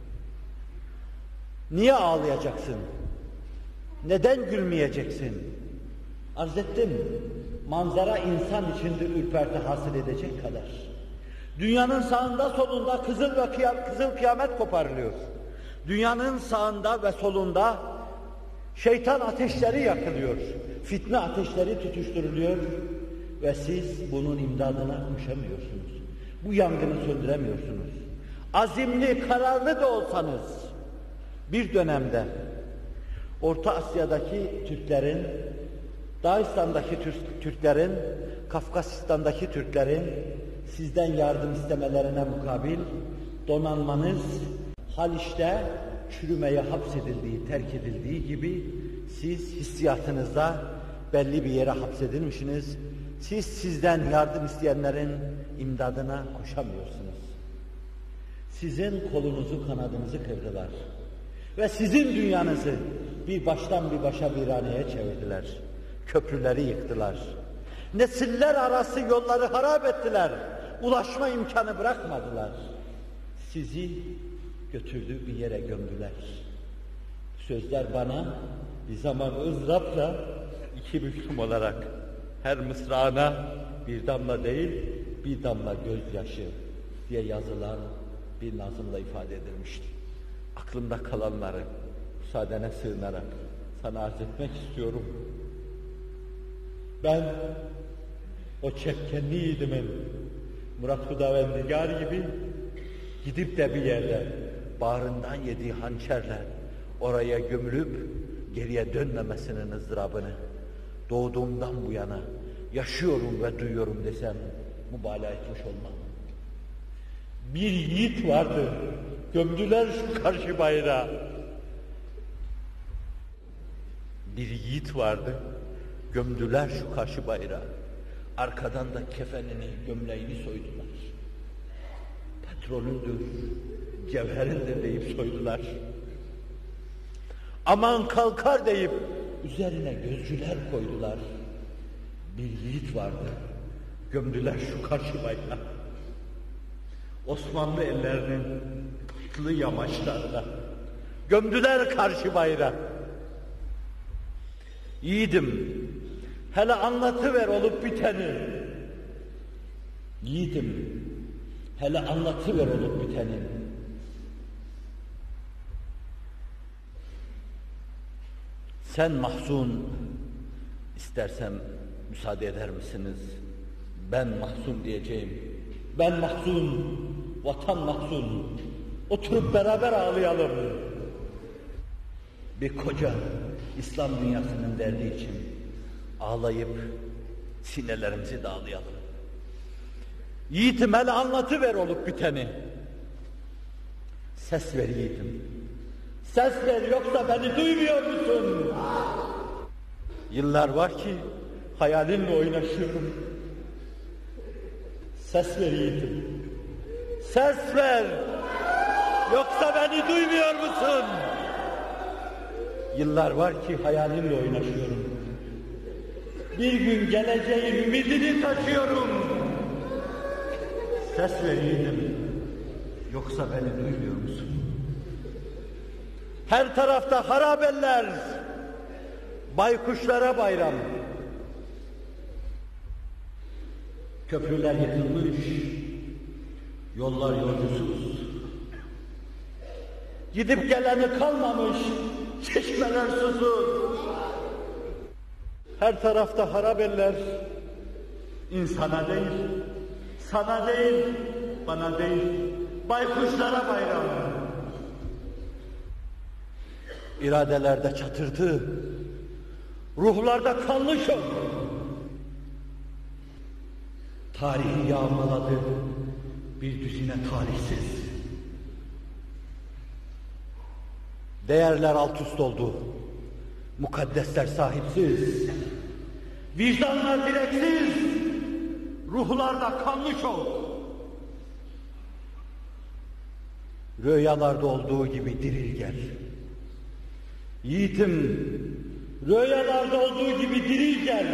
[SPEAKER 1] Niye ağlayacaksın? Neden gülmeyeceksin? Arz ettim, manzara insan içinde ürperti hasıl edecek kadar. Dünyanın sağında solunda kızıl ve kıyam, kızıl kıyamet koparılıyor. Dünyanın sağında ve solunda şeytan ateşleri yakılıyor. Fitne ateşleri tutuşturuluyor ve siz bunun imdadına koşamıyorsunuz. Bu yangını söndüremiyorsunuz. Azimli, kararlı da olsanız bir dönemde Orta Asya'daki Türklerin, Dağistan'daki Türklerin, Kafkastistan'daki Türklerin sizden yardım istemelerine mukabil donanmanız Haliç'te çürümeye hapsedildiği, terk edildiği gibi siz hissiyatınızda belli bir yere hapsedilmişsiniz. Siz sizden yardım isteyenlerin imdadına koşamıyorsunuz. Sizin kolunuzu, kanadınızı kırdılar. Ve sizin dünyanızı bir baştan bir başa viraneye çevirdiler. Köprüleri yıktılar. Nesiller arası yolları harap ettiler. Ulaşma imkanı bırakmadılar. Sizi götürdüğü bir yere gömdüler. Sözler bana bir zaman ızdırapla iki büklüm olarak her mısrağına bir damla değil, bir damla gözyaşı diye yazılan bir nazımla ifade edilmişti. Aklımda kalanları müsaadene sığınarak sana arz etmek istiyorum. Ben o çepkenli yiğidimin Murat Hudavendigar gibi gidip de bir yerde bağrından yediği hançerle oraya gömülüp geriye dönmemesinin ızdırabını doğduğumdan bu yana yaşıyorum ve duyuyorum desem mübalağa etmiş olmam. Bir yiğit vardı, gömdüler şu karşı bayrağı. Bir yiğit vardı, gömdüler şu karşı bayrağı. Arkadan da kefenini, gömleğini soydular. Petrolündür, cevherindir deyip soydular. Aman kalkar deyip üzerine gözcüler koydular. Bir yiğit vardı, gömdüler şu karşı bayrağı. Osmanlı ellerinin tatlı yamaçlarına gömdüler karşı bayrağı. Yiğidim, hele anlatıver olup biteni. Yiğidim, hele anlatıver olup biteni. Sen mahzun, istersem müsaade eder misiniz? Ben mahzun diyeceğim. Ben mahzun, vatan mahzun. Oturup beraber ağlayalım. Bir koca İslam dünyasının derdi için ağlayıp sinelerimizi dağlayalım. Yiğitim hele anlatıver olup biteni. Ses ver yiğitim. Ses ver yoksa beni duymuyor musun? Yıllar var ki hayalinle oynaşıyorum. Ses ver yiğitim. Ses ver. Yoksa beni duymuyor musun? Yıllar var ki hayalinle oynaşıyorum. Bir gün geleceğin ümidini taşıyorum. Ses ver yiğitim. Yoksa beni duymuyor musun? Her tarafta harabeller, baykuşlara bayram. Köprüler yıkılmış, yollar yolcusuz. Gidip geleni kalmamış, çeşmeler susuz. Her tarafta harabeller, insana değil, sana değil, bana değil, baykuşlara bayram. İradelerde çatırtı, ruhlarda kanlı şok. Tarihi yağmaladı bir düzine talihsiz. Değerler alt üst oldu, mukaddesler sahipsiz. Vicdanlar direksiz, ruhlarda kanlı şok. Rüyalarda olduğu gibi diril gel. Yiğitim, rüyalarda olduğu gibi diril gel.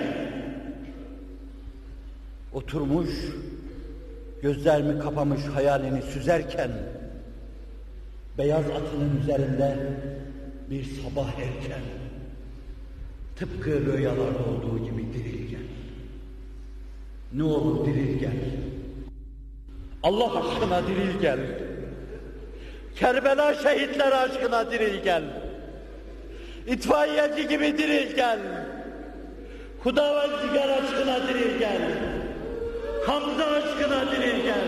[SPEAKER 1] Oturmuş, gözlerimi kapamış hayalini süzerken, beyaz atının üzerinde bir sabah erken, tıpkı rüyalarda olduğu gibi diril gel. Ne olur diril gel. Allah aşkına diril gel. Kerbela şehitleri aşkına diril gel. İtfaiyeci gibi diril gel. Hudavazdigar aşkına diril gel. Hamza aşkına diril gel.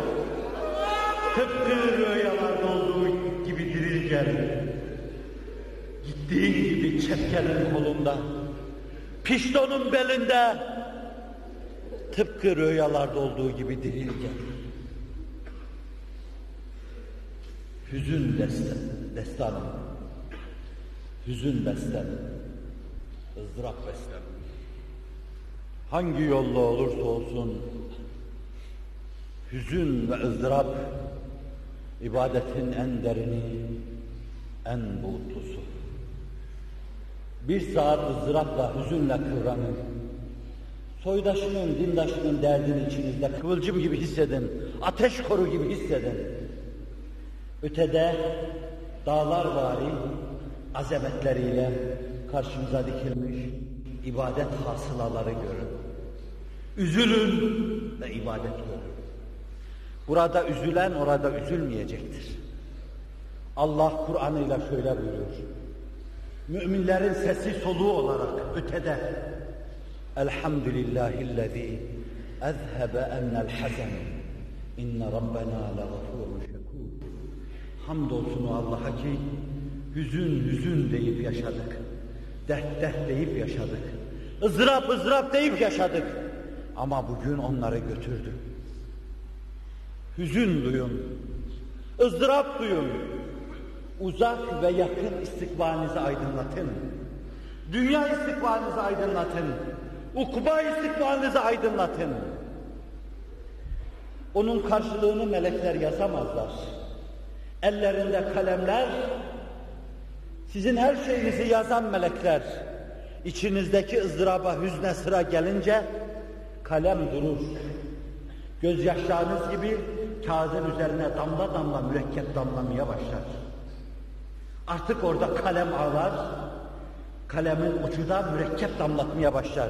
[SPEAKER 1] Tıpkı rüyalarda olduğu gibi diril gel. Gittiğin gibi çepkenin kolunda, piştonun belinde, tıpkı rüyalarda olduğu gibi diril gel. Hüzün destan, destan, hüzün beslen, ızdırap beslen. Hangi yolla olursa olsun, hüzün ve ızdırap, ibadetin en derini, en buğutlusu. Bir saat ızdırapla, hüzünle kıvranır. Soydaşının, dindaşının derdini içinizde kıvılcım gibi hissedin, ateş koru gibi hissedin. Ötede dağlar vari azametleriyle karşımıza dikilmiş ibadet hasılaları görün. Üzülün ve ibadet görün. Burada üzülen orada üzülmeyecektir. Allah Kur'an'ıyla şöyle buyuruyor. Müminlerin sesi soluğu olarak ötede Elhamdülillahillezî ezhebe ennel hazen inne rabbena legafurun şekûr. Hamdolsun Allah'a ki hüzün hüzün deyip yaşadık. Dert dert deyip yaşadık. ızdırap ızdırap deyip yaşadık. Ama bugün onları götürdü. Hüzün duyun. ızdırap duyun. Uzak ve yakın istikbalinizi aydınlatın. Dünya istikbalinizi aydınlatın. Ukba istikbalinizi aydınlatın. Onun karşılığını melekler yazamazlar. Ellerinde kalemler, sizin her şeyinizi yazan melekler, içinizdeki ızdıraba, hüzne sıra gelince kalem durur. Gözyaşlarınız gibi kağıdın üzerine damla damla mürekkep damlamaya başlar. Artık orada kalem ağlar, kalemin ucu da mürekkep damlatmaya başlar.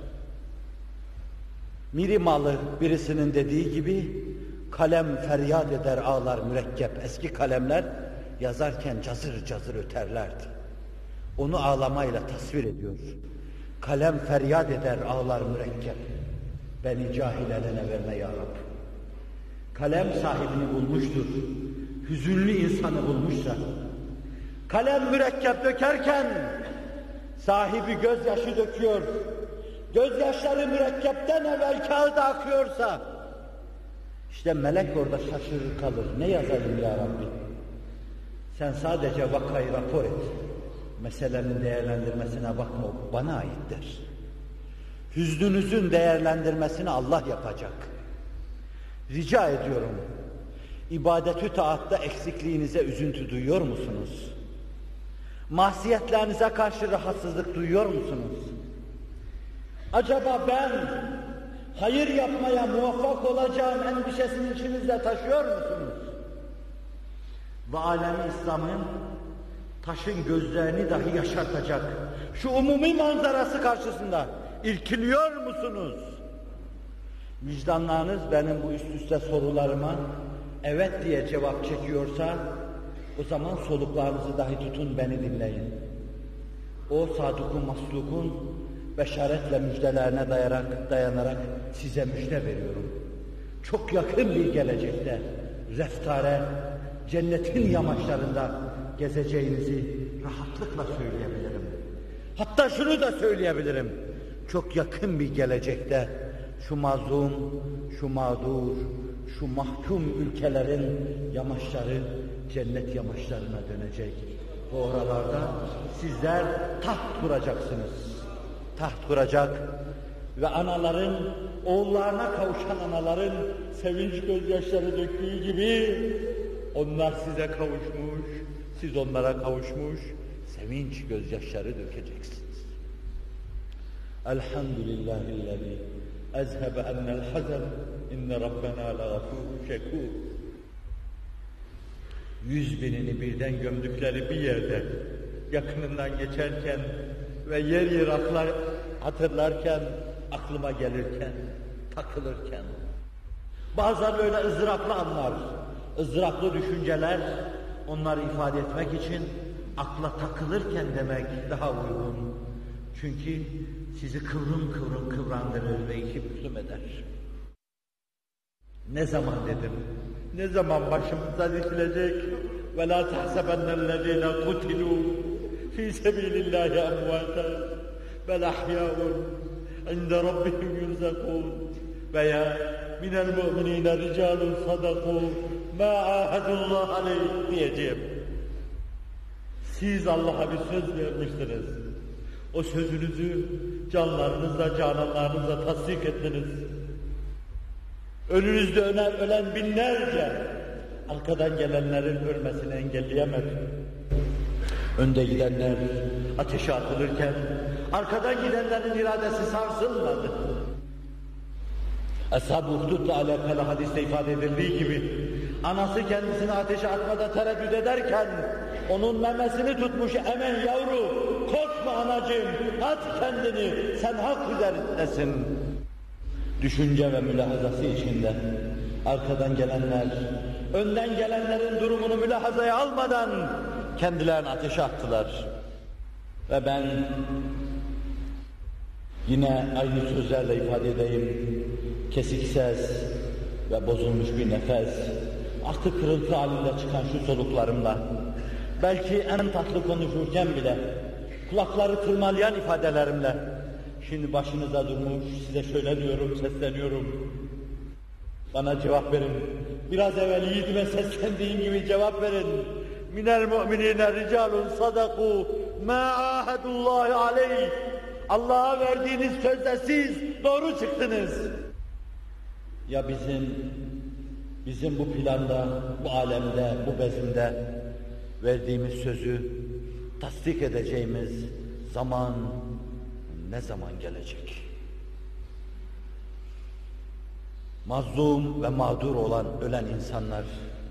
[SPEAKER 1] Mirimalı birisinin dediği gibi, kalem feryat eder ağlar mürekkep. Eski kalemler yazarken cazır cazır öterlerdi. Onu ağlamayla tasvir ediyor. Kalem feryat eder ağlar mürekkep. Beni cahil eline verme ya Rabbi. Kalem sahibini bulmuştur. Hüzünlü insanı bulmuşsa. Kalem mürekkep dökerken sahibi gözyaşı döküyor. Gözyaşları mürekkepten evvel kağıda akıyorsa işte melek orada şaşırır kalır. Ne yazayım ya Rabbi? Sen sadece vakayı rapor et. Meselenin değerlendirmesine bakma, o bana aittir. Hüznünüzün değerlendirmesini Allah yapacak. Rica ediyorum. İbadet-ü taatta eksikliğinize üzüntü duyuyor musunuz? Masiyetlerinize karşı rahatsızlık duyuyor musunuz? Acaba ben hayır yapmaya muvaffak olacağım endişesini içinizde taşıyor musunuz? Ve alem-i İslam'ın taşın gözlerini dahi yaşartacak şu umumi manzarası karşısında irkiliyor musunuz? Vicdanlarınız benim bu üst üste sorularıma evet diye cevap çekiyorsa, o zaman soluklarınızı dahi tutun, beni dinleyin. O sadık-ı maslukun beşaretle müjdelerine dayanarak, dayanarak size müjde veriyorum. Çok yakın bir gelecekte reftare, cennetin yamaçlarında gezeceğinizi rahatlıkla söyleyebilirim. Hatta şunu da söyleyebilirim. Çok yakın bir gelecekte şu mazlum, şu mağdur, şu mahkum ülkelerin yamaçları cennet yamaçlarına dönecek. Bu oralarda sizler taht kuracaksınız. Taht kuracak ve anaların, oğullarına kavuşan anaların sevinç gözyaşları döktüğü gibi onlar size kavuşmuş, siz onlara kavuşmuş, sevinç gözyaşları dökeceksiniz. Elhamdülillahillezî ezhebe ennel hazen inne rabbena legafûrun şekûr. Yüz binini birden gömdükleri bir yerde yakınından geçerken ve yer yer aklar, hatırlarken, aklıma gelirken, takılırken, bazen böyle ızdıraplı anlar, ızdıraplı düşünceler, onları ifade etmek için akla takılırken demek daha uygun. Çünkü sizi kıvrım kıvrım kıvrandırır ve iki büklüm eder. Ne zaman dedim, ne zaman başımıza dikilecek? وَلَا تَحْسَبَنَّ الَّذ۪ينَ قُتِلُوا فِي سَب۪يلِ اللّٰهِ اَمْوَاتًا بَلْ اَحْيَاءٌ عِنْدَ رَبِّهِمْ يُرْزَقُونَ veya مِنَ الْمُؤْمِنِينَ رِجَالٌ صَدَقُوا مَا عَاهَدُوا اللّٰهَ عَلَيْهِ diyeceğim. Siz Allah'a bir söz vermiştiniz. O sözünüzü canlarınızla, cananlarınızla tasdik ettiniz. Önünüzde ölen, ölen binlerce, arkadan gelenlerin ölmesini engelleyemedi. Önde gidenler ateşe atılırken, arkadan gidenlerin iradesi sarsılmadı. Ashab-ı Uhdud'la alakalı hadiste ifade edildiği gibi, anası kendisini ateşe atmada tereddüt ederken, onun memesini tutmuş, emen yavru, korkma anacığım, at kendini, sen hak üzerindesin. Düşünce ve mülahazası içinde, arkadan gelenler, önden gelenlerin durumunu mülahazaya almadan, kendilerini ateşe attılar. Ve ben yine aynı sözlerle ifade edeyim, kesik ses ve bozulmuş bir nefes, artık kırıltı halinde çıkan şu soluklarımla, belki en tatlı konuşurken bile, kulakları tırmalayan ifadelerimle, şimdi başınıza durmuş, size şöyle diyorum, sesleniyorum, bana cevap verin. Biraz evvel yiğidime seslendiğim gibi cevap verin. Minel mu'minine ricalun sadaku ma ahadullahi aleyh. Allah'a verdiğiniz sözde siz doğru çıktınız. Ya bizim, bizim bu planda, bu alemde, bu bezimde verdiğimiz sözü tasdik edeceğimiz zaman ne zaman gelecek? Mazlum ve mağdur olan, ölen insanlar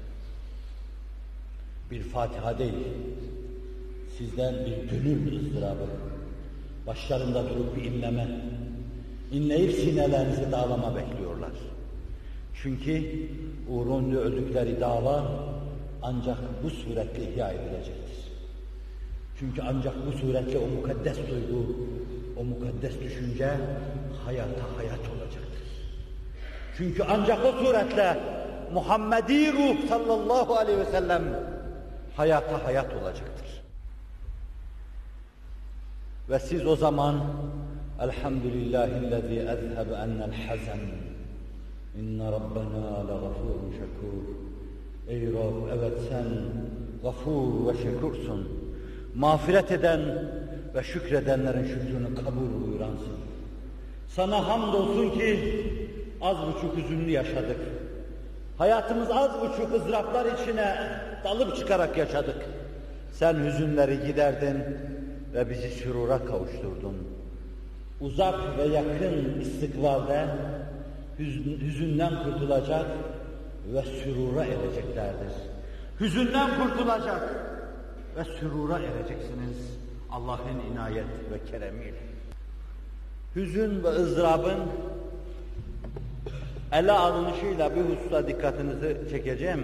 [SPEAKER 1] bir Fatiha değil, sizden bir gönül ızdırabı, başlarında durup bir inleme, inleyip sinelerinizi dağlama bekliyorlar. Çünkü uğrunda öldükleri dava ancak bu suretle ihya edilecektir. Çünkü ancak bu suretle o mukaddes duygu, o mukaddes düşünce hayata hayat olacaktır. Çünkü ancak o suretle Muhammedi ruh sallallahu aleyhi ve sellem hayata hayat olacaktır. Ve siz o zaman elhamdülillahillezî ezhebe ennel hazen inne rabbena legafûrun şekûr. Ey Rab, evet sen gafur ve şekursun. Mağfiret eden ve şükredenlerin şükrünü kabul buyuransın. Sana hamdolsun ki az buçuk hüzünlü yaşadık. Hayatımız az buçuk ızdıraplar içine dalıp çıkarak yaşadık. Sen hüzünleri giderdin ve bizi sürura kavuşturdun. Uzak ve yakın istikbalde hüzün, hüzünden kurtulacak ve sürura ereceklerdir. Hüzünden kurtulacak ve sürura ereceksiniz Allah'ın inayet ve keremiyle. Hüzün ve ızdırabın ele alınışıyla bir hususa dikkatinizi çekeceğim.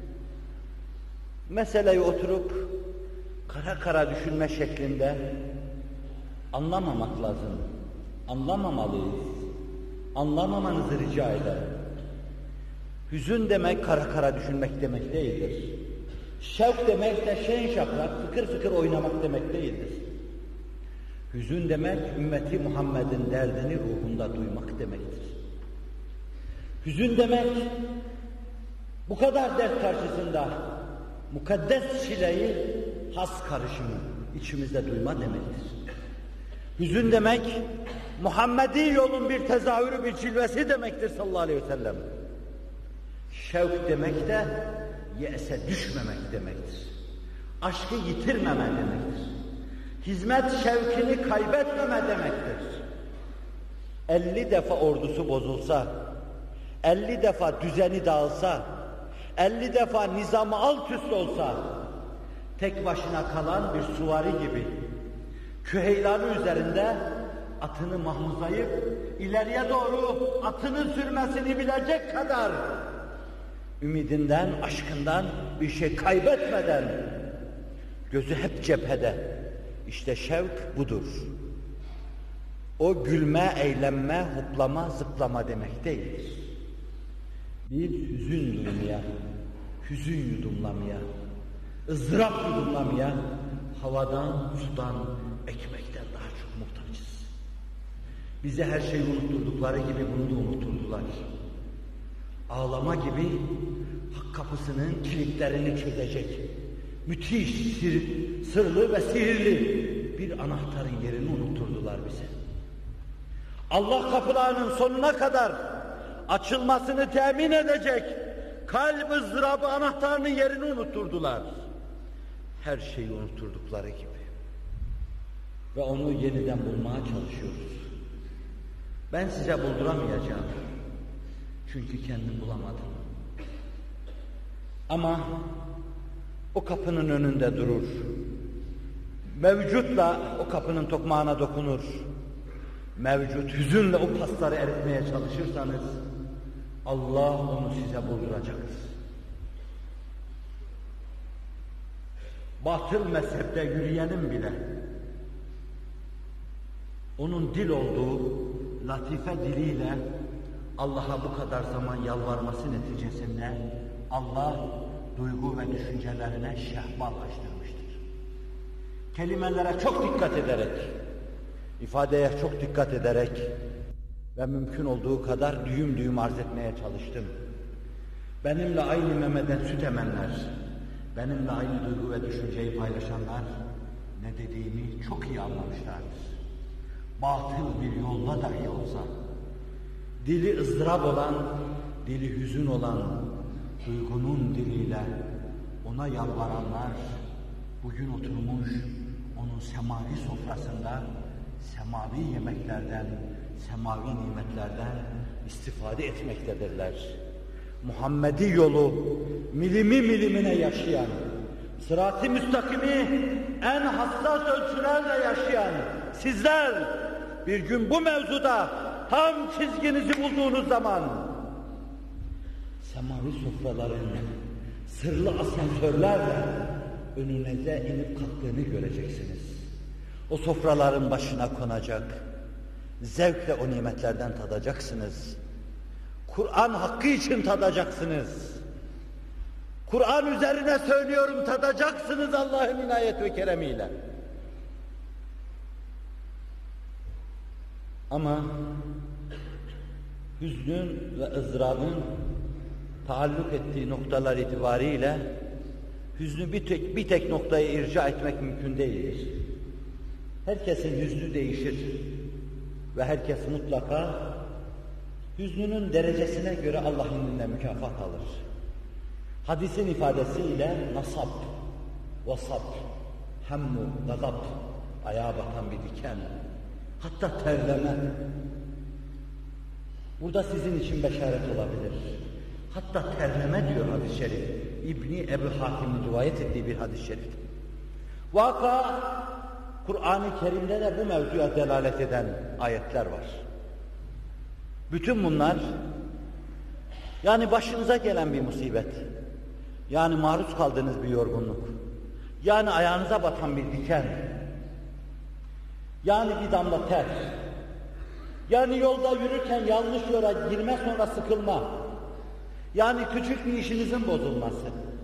[SPEAKER 1] Meseleyi oturup kara kara düşünme şeklinde anlamamak lazım. Anlamamalıyız. Anlamamanızı rica ederim. Hüzün demek kara kara düşünmek demek değildir. Şevk demek de şen şakrak, fıkır fıkır oynamak demek değildir. Hüzün demek ümmeti Muhammed'in derdini ruhunda duymak demektir. Hüzün demek bu kadar dert karşısında mukaddes çileyi has karışımı içimizde duyma demektir. Hüzün demek Muhammedi yolun bir tezahürü, bir cilvesi demektir sallallahu aleyhi ve sellem. Şevk demek de ye'se düşmemek demektir. Aşkı yitirmeme demektir. Hizmet şevkini kaybetmeme demektir. elli defa ordusu bozulsa, elli defa düzeni dağılsa, elli defa nizamı alt üst olsa, tek başına kalan bir süvari gibi küheylanı üzerinde atını mahmuzlayıp ileriye doğru atının sürmesini bilecek kadar ümidinden, aşkından bir şey kaybetmeden gözü hep cephede. İşte şevk budur. O gülme, eğlenme, hoplama, zıplama demek değildir. Bir hüzün duymaya, hüzün yudumlamaya, ızdırap yudumlamaya havadan, sudan, ekmekten daha çok muhtacız. Bize her şeyi unutturdukları gibi bunu da unutturdular. Ağlama gibi hak kapısının kilitlerini çözecek müthiş, sir, sırlı ve sihirli bir anahtarın yerini unutturdular bize. Allah kapılarının sonuna kadar açılmasını temin edecek kalp ızdırabı anahtarının yerini unutturdular. Her şeyi unutturdukları gibi. Ve onu yeniden bulmaya çalışıyoruz. Ben size bulduramayacağım. Çünkü kendim bulamadım. Ama o kapının önünde durur. Mevcutla o kapının tokmağına dokunur. Mevcut hüzünle o pasları eritmeye çalışırsanız Allah onu size bulduracaktır. Batıl mezhepte yürüyenin bile onun dil olduğu latife diliyle Allah'a bu kadar zaman yalvarması neticesinde Allah duygu ve düşüncelerine şehbal açtırmıştır. Kelimelere çok dikkat ederek, ifadeye çok dikkat ederek ve mümkün olduğu kadar düğüm düğüm arz etmeye çalıştım. Benimle aynı memeden süt emenler, benimle aynı duygu ve düşünceyi paylaşanlar ne dediğimi çok iyi anlamışlardır. Batıl bir yolla dahi olsa, dili ızdırap olan, dili hüzün olan, duygunun diliyle ona yalvaranlar bugün oturmuş onun semavi sofrasında semavi yemeklerden, semavi nimetlerden istifade etmektedirler. Muhammedi yolu milimi milimine yaşayan, sırat-ı müstakimi en hassas ölçülerle yaşayan sizler bir gün bu mevzuda tam çizginizi bulduğunuz zaman semavi sofraların sırlı asansörlerle önünüze inip kalktığını göreceksiniz. O sofraların başına konacak, zevkle o nimetlerden tadacaksınız. Kur'an hakkı için tadacaksınız. Kur'an üzerine söylüyorum, tadacaksınız Allah'ın inayet ve keremiyle. Ama hüznün ve ızdırabın taalluk ettiği noktalar itibariyle hüznü bir tek, bir tek noktaya irca etmek mümkün değildir. Herkesin hüznü değişir ve herkes mutlaka hüznünün derecesine göre Allah indinde mükafat alır. Hadisin ifadesiyle nasab, vasab, hemmu, gazap, ayağa batan bir diken, hatta terleme. Burada sizin için beşaret olabilir. Hatta terleme diyor hadis-i şerif. İbni Ebu Hatim'in rivayet ettiği bir hadis-i şerif. Vaka, Kur'an-ı Kerim'de de bu mevzuya delalet eden ayetler var. Bütün bunlar, yani başınıza gelen bir musibet, yani maruz kaldığınız bir yorgunluk, yani ayağınıza batan bir diken, yani bir damla ter, yani yolda yürürken yanlış yola girme sonra sıkılma, yani küçük bir işinizin bozulması.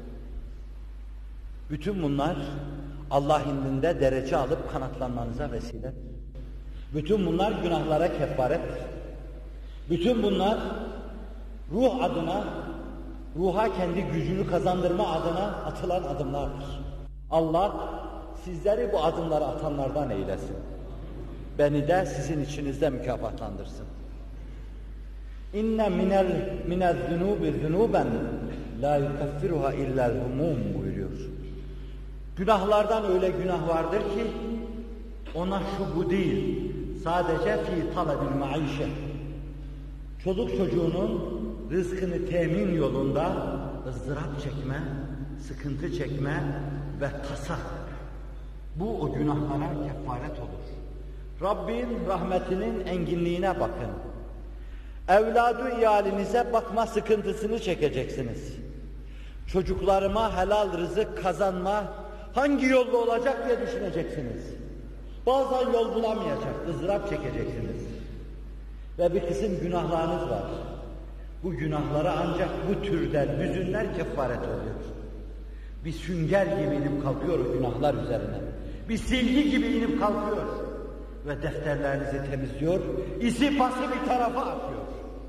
[SPEAKER 1] Bütün bunlar Allah indinde derece alıp kanatlanmanıza vesile. Bütün bunlar günahlara kefaret. Bütün bunlar ruh adına, ruha kendi gücünü kazandırma adına atılan adımlardır. Allah sizleri bu adımları atanlardan eylesin. Beni de sizin içinizde mükafatlandırsın. İnne minel minel zunubi zunuben la yukaffiruha illa'l humum buyuruyor. Günahlardan öyle günah vardır ki ona şu bu değil, sadece fi talebil maişe. Çocuk çocuğunun rızkını temin yolunda ızdırap çekme, sıkıntı çekme ve tasa. Bu o günahlara kefaret olur. Rabbin rahmetinin enginliğine bakın. Evladı iyalinize bakma sıkıntısını çekeceksiniz. Çocuklarıma helal rızık kazanma hangi yolla olacak diye düşüneceksiniz. Bazen yol bulamayacak, ızdırap çekeceksiniz. Ve bir kısım günahlarınız var. Bu günahlara ancak bu türden hüzünler kefaret oluyor. Bir sünger gibi inip kalkıyor o günahlar üzerine. Bir silgi gibi inip kalkıyor. Ve defterlerinizi temizliyor, izi pası bir tarafa atıyor.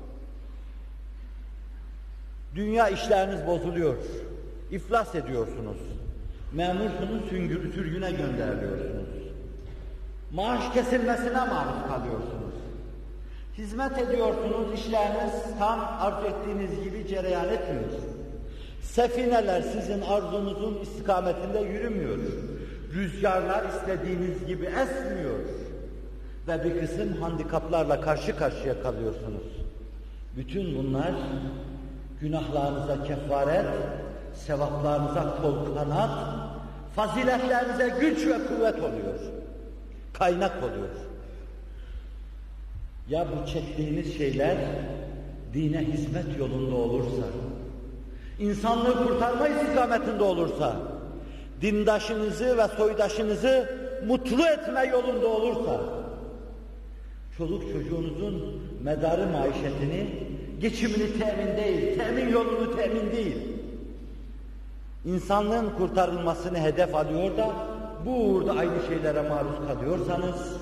[SPEAKER 1] Dünya işleriniz bozuluyor, iflas ediyorsunuz. Memursunuz, süngür, sürgüne gönderiliyorsunuz. Maaş kesilmesine maruz kalıyorsunuz. Hizmet ediyorsunuz, işleriniz tam arzu ettiğiniz gibi cereyan etmiyor. Sefineler sizin arzunuzun istikametinde yürümüyor. Rüzgarlar istediğiniz gibi esmiyor. Ve bir kısım handikaplarla karşı karşıya kalıyorsunuz. Bütün bunlar günahlarınıza kefaret, sevaplarınıza kol kanat, faziletlerinize güç ve kuvvet oluyor. Kaynak oluyor. Ya bu çektiğiniz şeyler dine hizmet yolunda olursa, insanlığı kurtarma istikametinde olursa, dindaşınızı ve soydaşınızı mutlu etme yolunda olursa, çoluk çocuğunuzun medarı maişetini, geçimini temin değil, temin yolunu temin değil, insanlığın kurtarılmasını hedef alıyor da bu uğurda aynı şeylere maruz kalıyorsanız,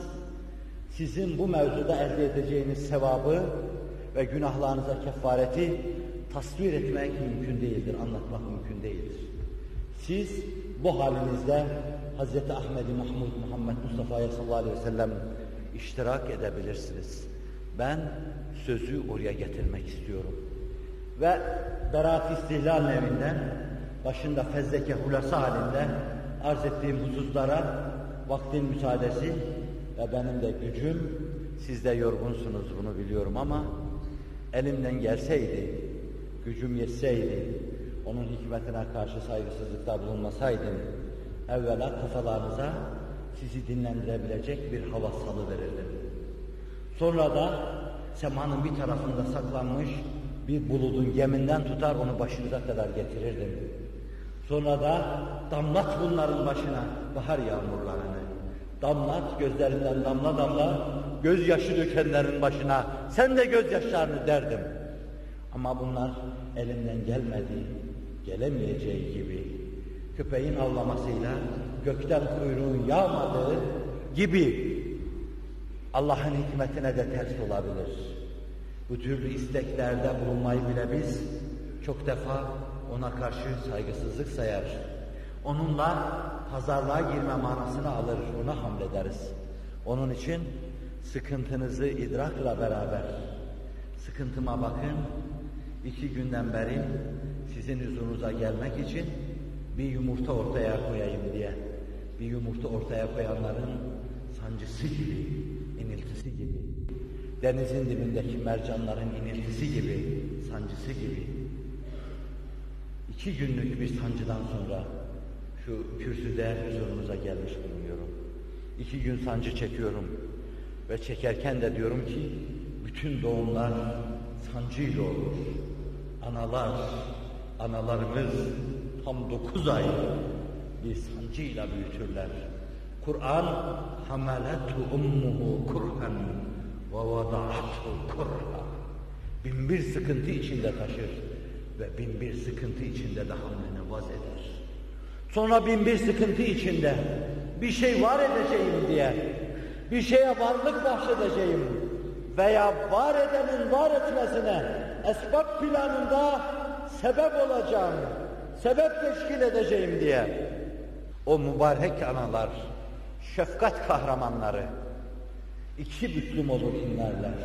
[SPEAKER 1] sizin bu mevzuda elde edeceğiniz sevabı ve günahlarınıza kefareti tasvir etmek mümkün değildir, anlatmak mümkün değildir. Siz bu halinizde Hazreti Ahmed-i Mahmud Muhammed Mustafa'ya sallallahu aleyhi ve sellem iştirak edebilirsiniz. Ben sözü oraya getirmek istiyorum. Ve Berat-ı İstihlal evinden, başında fezleke hulasa halinde arz ettiğim hususlara vaktin müsaadesi ve benim de gücüm, siz de yorgunsunuz bunu biliyorum ama elimden gelseydi, gücüm yetseydi, onun hikmetine karşı saygısızlıkta bulunmasaydım, evvela kafalarınıza sizi dinlendirebilecek bir hava salıverirdim. Sonra da semanın bir tarafında saklanmış bir buludun yeminden tutar onu başınıza kadar getirirdim. Sonra da damlat bunların başına bahar yağmurlarını, damlat gözlerinden damla damla gözyaşı dökenlerin başına sen de gözyaşlarını derdim. Ama bunlar elimden gelmedi, gelemeyeceği gibi köpeğin avlamasıyla gökten kuyruğun yağmadığı gibi Allah'ın hikmetine de ters olabilir. Bu türlü isteklerde bulunmayı bile biz çok defa ona karşı saygısızlık sayar. Onunla pazarlığa girme manasını alır, ona hamlederiz. Onun için sıkıntınızı idrakla beraber, sıkıntıma bakın, iki günden beri sizin huzurunuza gelmek için bir yumurta ortaya koyayım diye, bir yumurta ortaya koyanların sancısı gibi, iniltisi gibi, denizin dibindeki mercanların iniltisi gibi, sancısı gibi, iki günlük bir sancıdan sonra Şu kürsüde huzurunuza gelmiş bulunuyorum. İki gün sancı çekiyorum. Ve çekerken de diyorum ki, bütün doğumlar sancıyla olur. Analar, analarımız tam dokuz ay bir sancıyla büyütürler. Kur'an, hamalatu ummuhu kurhan ve vada'athu kurha. Bin bir sıkıntı içinde taşır ve bin bir sıkıntı içinde de hamlini vaz eder. Sonra bin bir sıkıntı içinde bir şey var edeceğim diye, bir şeye varlık bahşedeceğim veya var edenin var etmesine esbab planında sebep olacağım, sebep teşkil edeceğim diye o mübarek analar, şefkat kahramanları iki büklüm olur inlerler.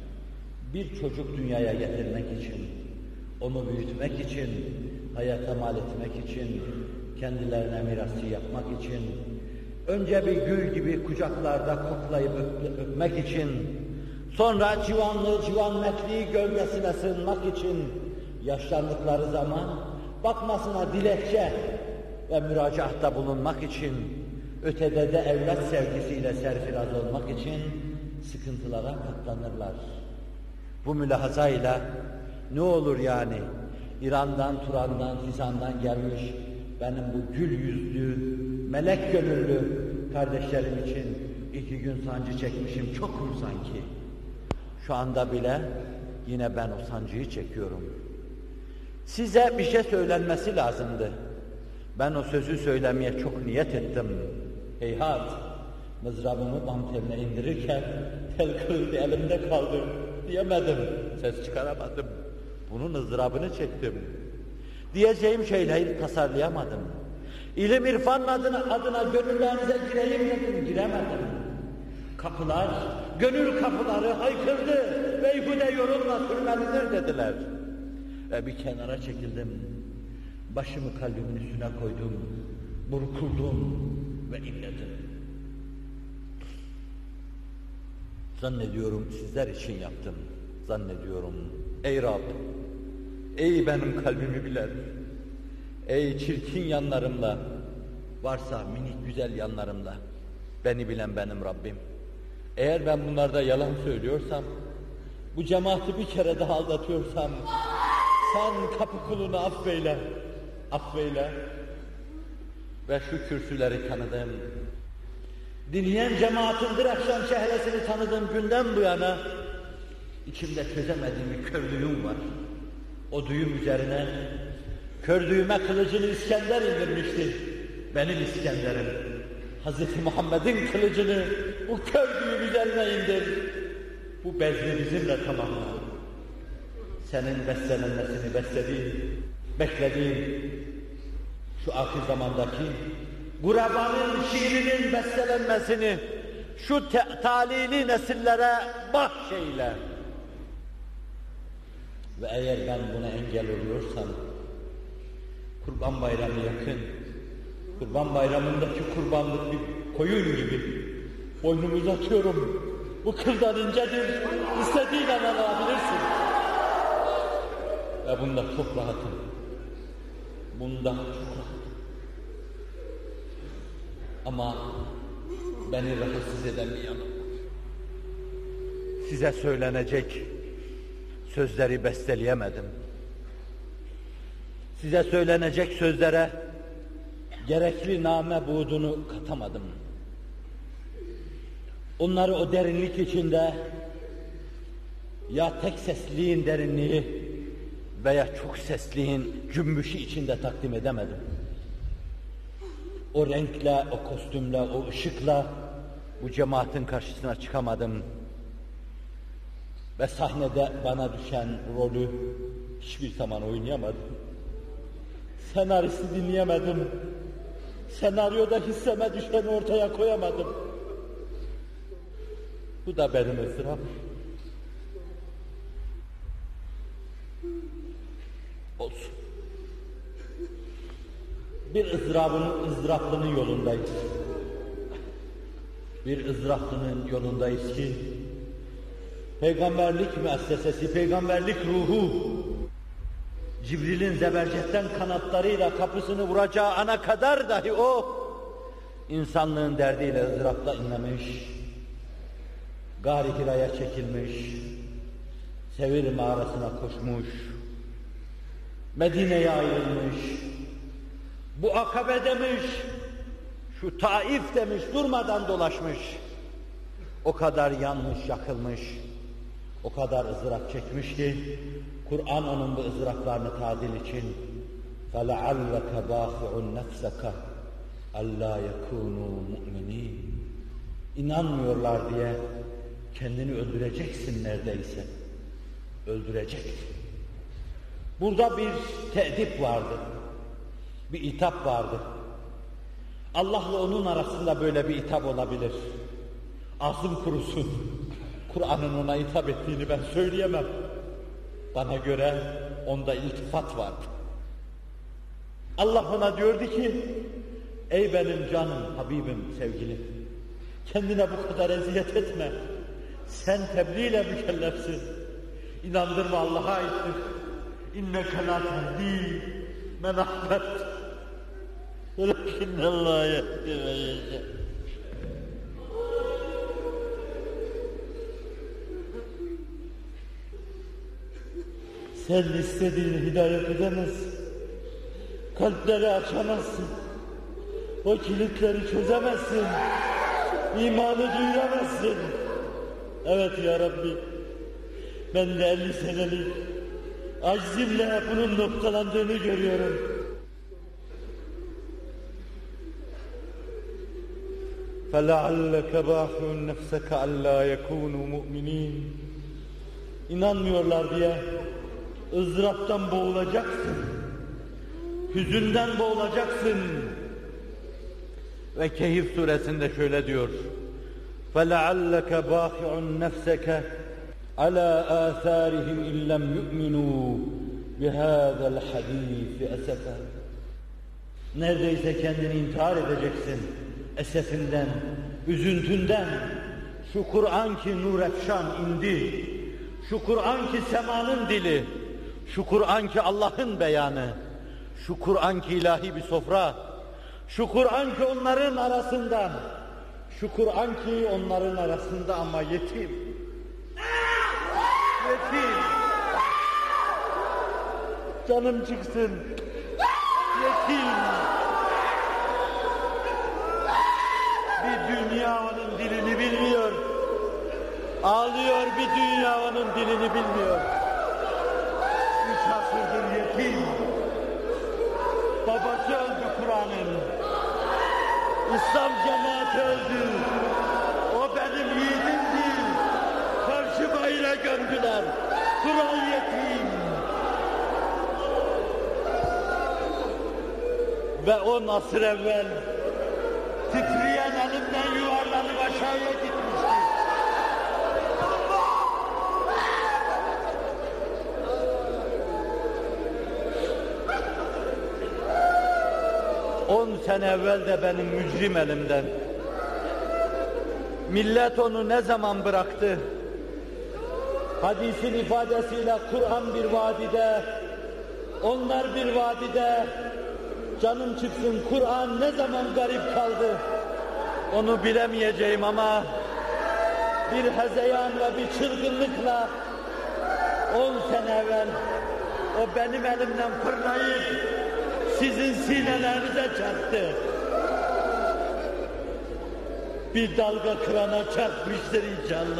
[SPEAKER 1] Bir çocuk dünyaya getirmek için, onu büyütmek için, hayata mal etmek için, kendilerine mirasçı yapmak için, önce bir gül gibi kucaklarda koklayıp öp öpmek için, sonra civanlığı, civanmetliği gölgesine sığınmak için, yaşlandıkları zaman bakmasına dilekçe ve müracaatta bulunmak için, ötede de evlat sevgisiyle serfiraz olmak için sıkıntılara katlanırlar. Bu mülahazayla ne olur yani, İran'dan, Turan'dan, Fizan'dan gelmiş benim bu gül yüzlü, melek gönüllü kardeşlerim için iki gün sancı çekmişim, çok mu sanki? Şu anda bile yine ben o sancıyı çekiyorum. Size bir şey söylenmesi lazımdı. Ben o sözü söylemeye çok niyet ettim. Heyhat, mızrabımı bam teline indirirken tel kırıldı, elimde kaldı diyemedim, ses çıkaramadım. Bunun ızdırabını çektim. Diyeceğim şeyleri tasarlayamadım. İlim irfan adına, adına gönüllerinize gireyim dedim, giremedim. Kapılar, gönül kapıları haykırdı, beyhude yorulma sürmelidir dediler. Ve bir kenara çekildim, başımı kalbimin üstüne koydum, burkuldum ve inledim. Zannediyorum sizler için yaptım, zannediyorum. Ey Rab, ey benim kalbimi bilen, ey çirkin yanlarımla, varsa minik güzel yanlarımla, beni bilen benim Rabbim. Eğer ben bunlarda yalan söylüyorsam, bu cemaati bir kere daha aldatıyorsam, sen kapı kulunu affeyle, affeyle. Ve şu kürsüleri tanıdım. Dinleyen cemaatin bir akşam şehresini tanıdığım günden bu yana, içimde çözemediğim bir kör düğüm var. O düğüm üzerine, kör düğüme kılıcını İskender indirmişti. Benim İskender'im. Hazreti Muhammed'in kılıcını bu kör düğüm üzerine indir. Bu bezni bizimle tamamla. Senin beslenmesini beslediğin, beklediğin, şu ahir zamandaki Gurebanın şiirinin bestelenmesini şu talili nesillere bahşeyle. Ve eğer ben buna engel oluyorsam, Kurban Bayramı yakın, Kurban Bayramı'ndaki kurbanlık bir koyun gibi boynumu uzatıyorum. Bu kıldan incedir, istediğin an alabilirsin. Ve bunda çok rahatım. Bunda çok rahatım. Ama beni rahatsız eden bir yanım var. Size söylenecek sözleri besteleyemedim. Size söylenecek sözlere gerekli name buğdunu katamadım. Onları o derinlik içinde ya tek sesliğin derinliği veya çok sesliğin cümbüşü içinde takdim edemedim. O renkle, o kostümle, o ışıkla bu cemaatin karşısına çıkamadım. Ve sahnede bana düşen rolü hiçbir zaman oynayamadım. Senaristi dinleyemedim. Senaryoda hisseme düşeni ortaya koyamadım. Bu da benim ızdırap. Olsun. Bir ızdırabın, ızdıraplının yolundayız. Bir ızdıraplının yolundayız ki peygamberlik müessesesi, peygamberlik ruhu Cibril'in zebercetten kanatlarıyla kapısını vuracağı ana kadar dahi o, insanlığın derdiyle ızdırapla inlemiş, Gâr-ı Hira'ya çekilmiş, Sevir mağarasına koşmuş, Medine'ye ayrılmış, bu Akabe demiş, şu Taif demiş, durmadan dolaşmış. O kadar yanmış, yakılmış, o kadar ızdırap çekmiş ki, Kur'an onun bu ızdıraplarını tadil için فَلَعَلَّكَ بَاخِعُ نَفْسَكَ أَلَّا يَكُونُوا مُؤْمِنِينَ İnanmıyorlar diye kendini öldüreceksin neredeyse. Öldürecek. Burada bir te'dip vardı. Bir itap vardı. Allah'la onun arasında böyle bir itap olabilir. Ağzım kurusun. Kur'an'ın ona hitap ettiğini ben söyleyemem. Bana göre onda iltifat vardı. Allah ona diyordu ki, ey benim canım, Habibim, sevgilim, kendine bu kadar eziyet etme. Sen tebliğ ile mükellefsin. İnandırma, Allah'a aittir. İnneke lâ tehdî men ahbet. Velakinnallâhe yehdî men yeşâ. Sen istediğini hidayet edemezsin. Kalpleri açamazsın. O kilitleri çözemezsin. İmanı duyuramazsın. Evet ya Rabbi, ben de elli senelik aczimle bunun noktalandığını görüyorum. فَلَعَلَّكَ بَاخِعُ نَفْسَكَ أَلَّا يَكُونُوا مُؤْمِنِينَ İnanmıyorlar diye ızdıraptan boğulacaksın. Hüzünden boğulacaksın. Ve Kehf suresinde şöyle diyor: فَلَعَلَّكَ بَاخِعُ نَفْسَكَ عَلَى آثَارِهِمْ اِنْ لَمْ يُؤْمِنُوا بِهَذَا الْحَد۪يثِ أَسَفًا Neredeyse kendini intihar edeceksin. Esefinden, üzüntünden. Şu Kur'an ki nur efşan indi. Şu Kur'an ki semanın dili. Şu Kur'an ki Allah'ın beyanı. Şu Kur'an ki ilahi bir sofra. Şu Kur'an ki onların arasında. Şu Kur'an ki onların arasında ama yetim. Yetim. Canım çıksın. Yetim. Bir dünya onun dilini bilmiyor. Ağlıyor, bir dünya onun dilini bilmiyor. Üç asırdır yetim. Babası öldü Kur'an'ın. İslam cemaati öldü. O benim yiğidimdi. Karşı bayrağı gömdüler. Kur'an yetim. Ve on asır evvel titreyen elimden yuvarlanıp aşağıya gitmişti. On sene evvel de benim mücrim elimden. Millet onu ne zaman bıraktı? Hadisin ifadesiyle Kur'an bir vadide, onlar bir vadide. Canım çıksın, Kur'an ne zaman garip kaldı? Onu bilemeyeceğim ama bir hezeyan ve bir çılgınlıkla on sene evvel o benim elimden fırlayıp sizin sinelerinize çarptı. Bir dalga kırana çarpmıştır inşallah.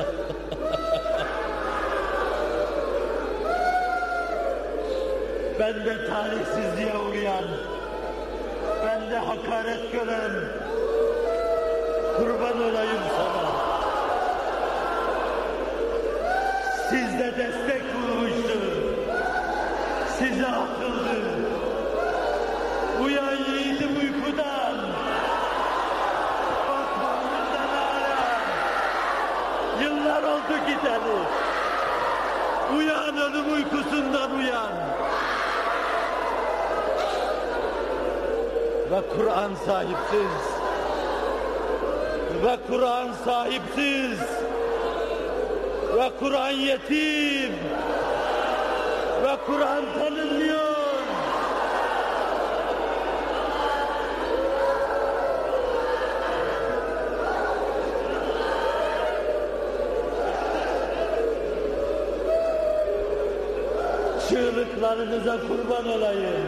[SPEAKER 1] Ben de talihsizliğe uğrayan, ben de hakaret gören, kurban olayım sana. Siz de destek bulmuştur, size atıldı. Uyan yiğidim uykudan, bak boynundan ağrı, yıllar oldu gideli. Uyan ölüm uykusundan uyan. Ve Kur'an sahipsiz, ve Kur'an sahipsiz, ve Kur'an yetim, ve Kur'an tanınmıyor. Çığlıklarınıza kurban olayım.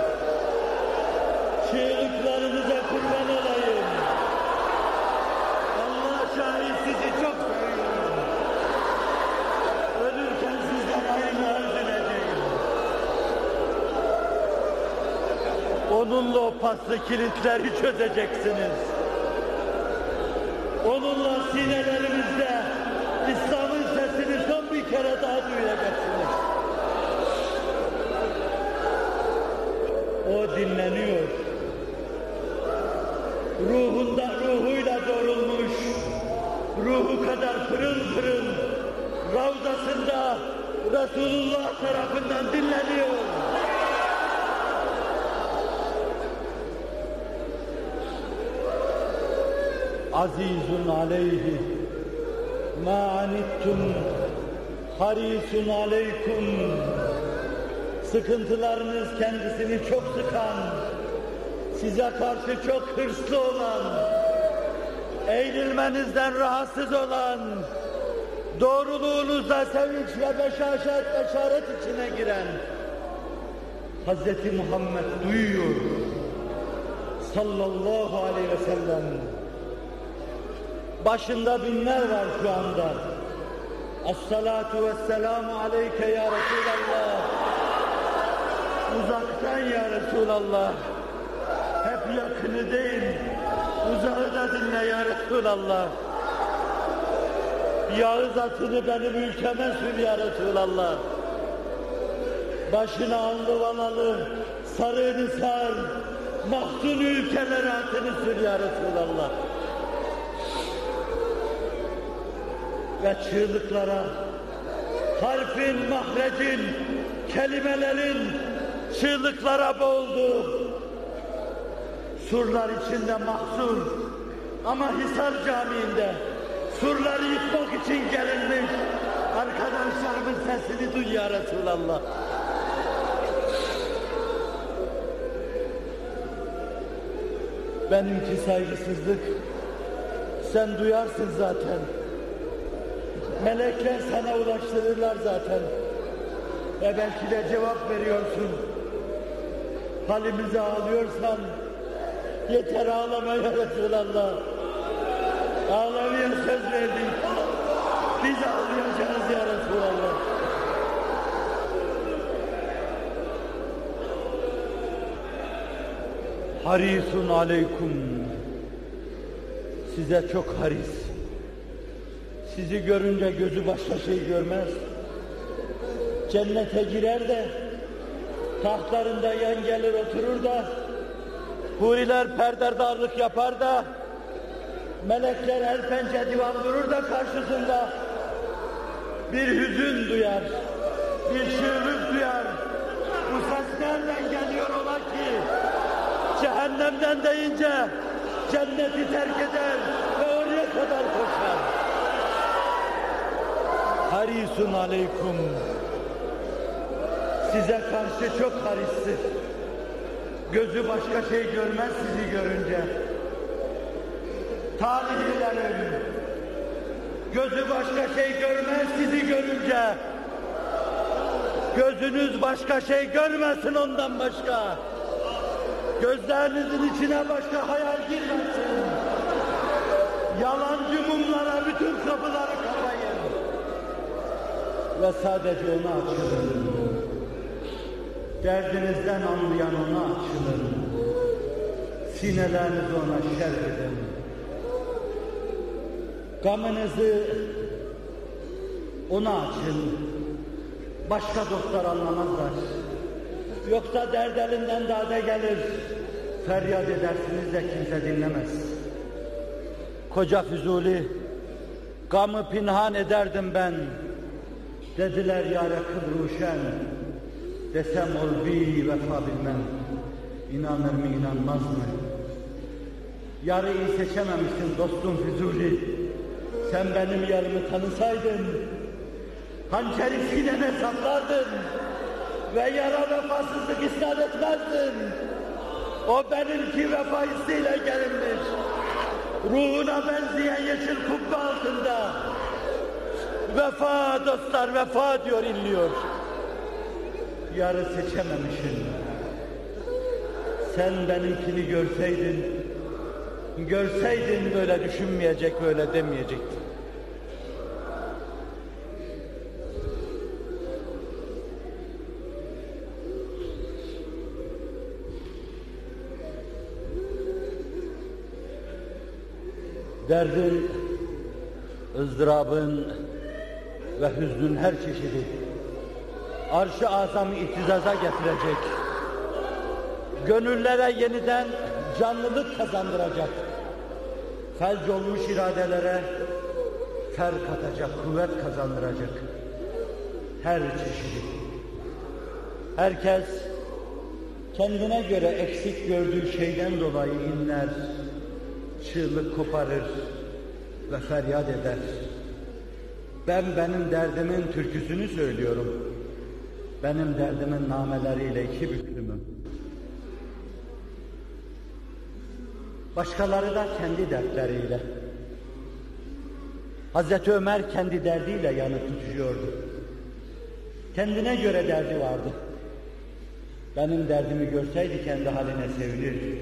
[SPEAKER 1] Çığlıklarınıza kurban olayım. Allah şahit sizi çok seviyorum. Ölürken sizden ayrı edeceğim. Onunla o paslı kilitleri çözeceksiniz. Onunla sinelerimizde İslam'ın sesini son bir kere daha duyacaksınız. O dinleniyor. Ruhunda, ruhuyla doğrulmuş, ruhu kadar pırıl pırıl, ravzasında Resulullah tarafından dinleniyor. Azizun aleyhi ma anittum harisun aleykum. Sıkıntılarınız kendisini çok sıkan, size karşı çok hırslı olan, eğilmenizden rahatsız olan, doğruluğunuzda sevinç ve beşaşet, beşaret içine giren Hazreti Muhammed duyuyor sallallahu aleyhi ve sellem. Başında binler var şu anda. As-salatu vesselamu aleyke ya Resulallah. Uzaktan ya Resulallah. Hep yakını değil, uzağı da dinle ya Resulallah. Yağız atını benim ülkeme sür ya Resulallah. Başına allı valalı, sarığını sar, mahdun ülkelere atını sür ya Resulallah. Ve çığlıklara, harfin, mahrecin, kelimelerin çığlıklara boğuldu. Surlar içinde mahzur ama Hisar Camii'nde surları yıkmak için gelinmiş arkadaşlarımın sesini duy ya Resulallah. Benimki saygısızlık, sen duyarsın zaten. Melekler sana ulaştırırlar zaten. Ve belki de cevap veriyorsun. Halimize ağlıyorsan, yeter ağlama ya Resulallah. Ağlamaya söz verdik. Biz ağlayacağız ya Resulallah. Harisun aleykum. Size çok haris. Sizi görünce gözü başka şey görmez. Cennete girer de tahtlarında yan gelir oturur da huriler perderdarlık yapar da melekler el pençe divan durur da karşısında bir hüzün duyar, bir çığlık duyar. Bu ses nereden geliyor ola ki? Cehennemden deyince cenneti terk eder ve oraya kadar koşar. Harisun aleykum. Size karşı çok haristir. Gözü başka şey görmez sizi görünce. Talihlilerim, gözü başka şey görmez sizi görünce. Gözünüz başka şey görmesin ondan başka. Gözlerinizin içine başka hayal girmesin. Yalancı mumlara bütün kapıları kapayın. Ve sadece ona açılın. Derdinizden anlayan ona açılın. Sinelerinizi ona şerh edin. Gamınızı ona açın. Başka dostlar anlamazlar. Yoksa derd elinden dade gelir. Feryat edersiniz de kimse dinlemez. Koca Füzuli, gamı pinhan ederdim ben. Dediler yâre kıl ruşen. Desem ol bir vefa bilmem. İnanır mı inanmaz mı? Yarıyı seçememişsin dostum Füzuli. Sen benim yarımı tanısaydın, hançeri sinene saplardın ve yara vefasızlık isnat etmezdin. O benimki vefa hissiyle gelinmiş. Ruhuna benzeyen yeşil kubbe altında. Vefa dostlar, vefa diyor, inliyor. yarı seçememişsin. Sen benimkini görseydin, görseydin böyle düşünmeyecek, böyle demeyecektin. Derdin, ızdırabın ve hüznün her çeşidi arş-ı azamı ihtizaza getirecek, gönüllere yeniden canlılık kazandıracak, felç olmuş iradelere fer katacak, kuvvet kazandıracak her çeşidi. Herkes kendine göre eksik gördüğü şeyden dolayı inler, çığlık koparır ve feryat eder. Ben benim derdimin türküsünü söylüyorum. Benim derdimin nameleriyle iki büklümüm. Başkaları da kendi dertleriyle. Hazreti Ömer kendi derdiyle yanıp tutuşuyordu. Kendine göre derdi vardı. Benim derdimi görseydi kendi haline sevinirdi.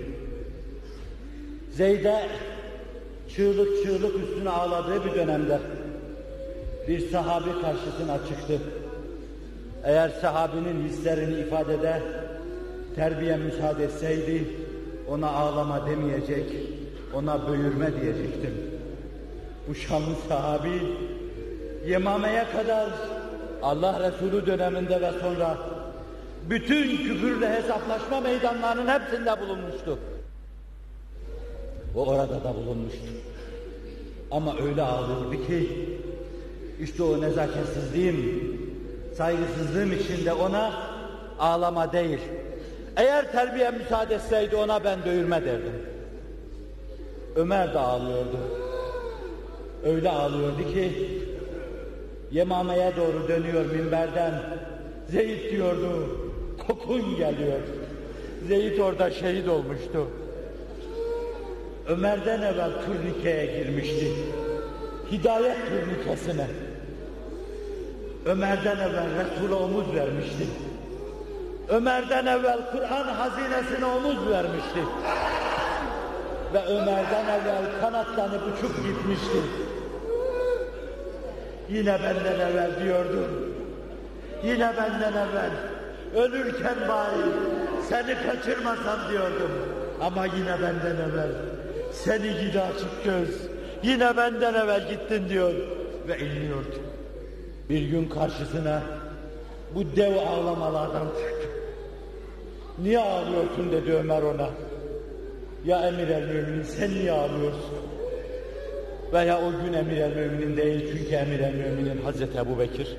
[SPEAKER 1] Zeyd'e çığlık çığlık üstüne ağladığı bir dönemde bir sahabi karşısına çıktı. Eğer sahabinin hislerini ifadede terbiye müsaade etseydi ona ağlama demeyecek, ona böğürme diyecektim. Bu şanlı sahabi Yemame'ye kadar Allah Resulü döneminde ve sonra bütün küfürle hesaplaşma meydanlarının hepsinde bulunmuştu. O orada da bulunmuştu. Ama öyle ağlıyordu ki işte o nezaketsizliğim, saygısızlığım içinde ona ağlama değil, eğer terbiye müsaade etseydi ona ben dövülme derdim. Ömer de ağlıyordu. Öyle ağlıyordu ki Yemame'ye doğru dönüyor minberden. Zeyd diyordu, kokun geliyor. Zeyd orada şehit olmuştu. Ömer'den evvel turnikeye girmişti. Hidayet turnikesine. Ömer'den evvel Resul'e omuz vermişti. Ömer'den evvel Kur'an hazinesine omuz vermişti. Ve Ömer'den evvel kanatlanıp uçup gitmişti. Yine benden evvel diyordu. Yine benden evvel ölürken bari seni kaçırmasam diyordum. Ama yine benden evvel seni gidi açık göz, yine benden evvel gittin diyor ve inliyordu. Bir gün karşısına bu dev ağlamalardan çıktı. Niye ağlıyorsun dedi Ömer ona. Ya Emir el-Müminin sen niye ağlıyorsun? Veya o gün Emir el-Müminin değil çünkü Emir el-Müminin Hazreti Ebu Bekir.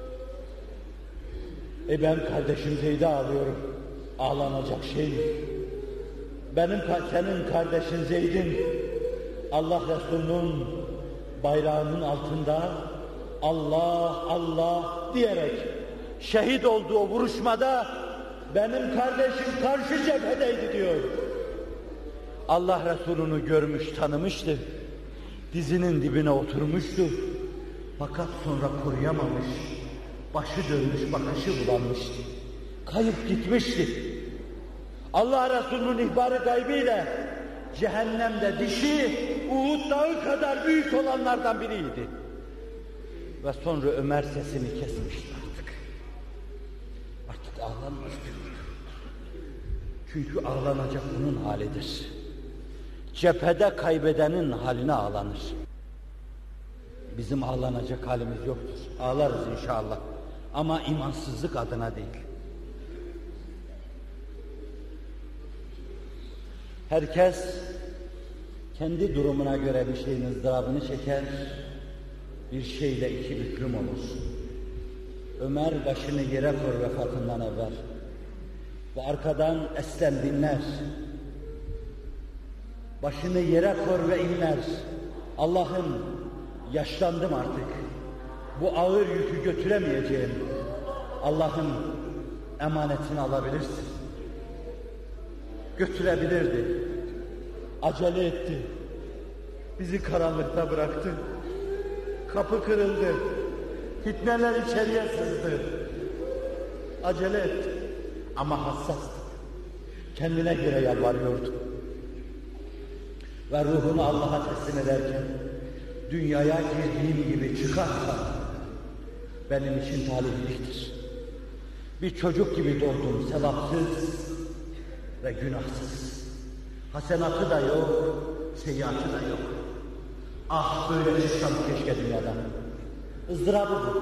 [SPEAKER 1] E ben kardeşim Zeyd'e ağlıyorum. Ağlanacak şey mi? Benim, senin kardeşin Zeyd'in Allah Resulü'nün bayrağının altında Allah Allah diyerek şehit olduğu vuruşmada benim kardeşim karşı cephedeydi diyor. Allah Resulü'nü görmüş, tanımıştı. Dizinin dibine oturmuştu. Fakat sonra koruyamamış. Başı dönmüş, bakışı bulanmıştı. Kayıp gitmişti. Allah Resulü'nün ihbarı gaybiyle cehennemde dişi Uhud dağı kadar büyük olanlardan biriydi. Ve sonra Ömer sesini kesmişti artık. Artık ağlanmaz diyordu. Çünkü ağlanacak bunun halidir. Cephede kaybedenin haline ağlanır. Bizim ağlanacak halimiz yoktur. Ağlarız inşallah. Ama imansızlık adına değil. Herkes kendi durumuna göre bir şeyin ızdırabını çeker, bir şeyle iki büklüm olur. Ömer başını yere koyar vefatından evvel ve arkadan Eslem dinler. Başını yere koyar ve inler. Allah'ım yaşlandım artık. Bu ağır yükü götüremeyeceğim. Allah'ım emanetini alabilirsin. Götürebilirdi. Acele etti. Bizi karanlıkta bıraktı. Kapı kırıldı. Fitneler içeriye sızdı. acele etti. Ama hassastı. Kendine göre yalvarıyordu. Ve ruhunu Allah'a teslim ederken, dünyaya girdiğim gibi çıkarsa, benim için talihliliktir. Bir çocuk gibi doğdum, sevapsız ve günahsız. Hasenatı da yok, seyyiatı da yok. Ah böyle çıksam keşke dünyadan. Izdırabı bu.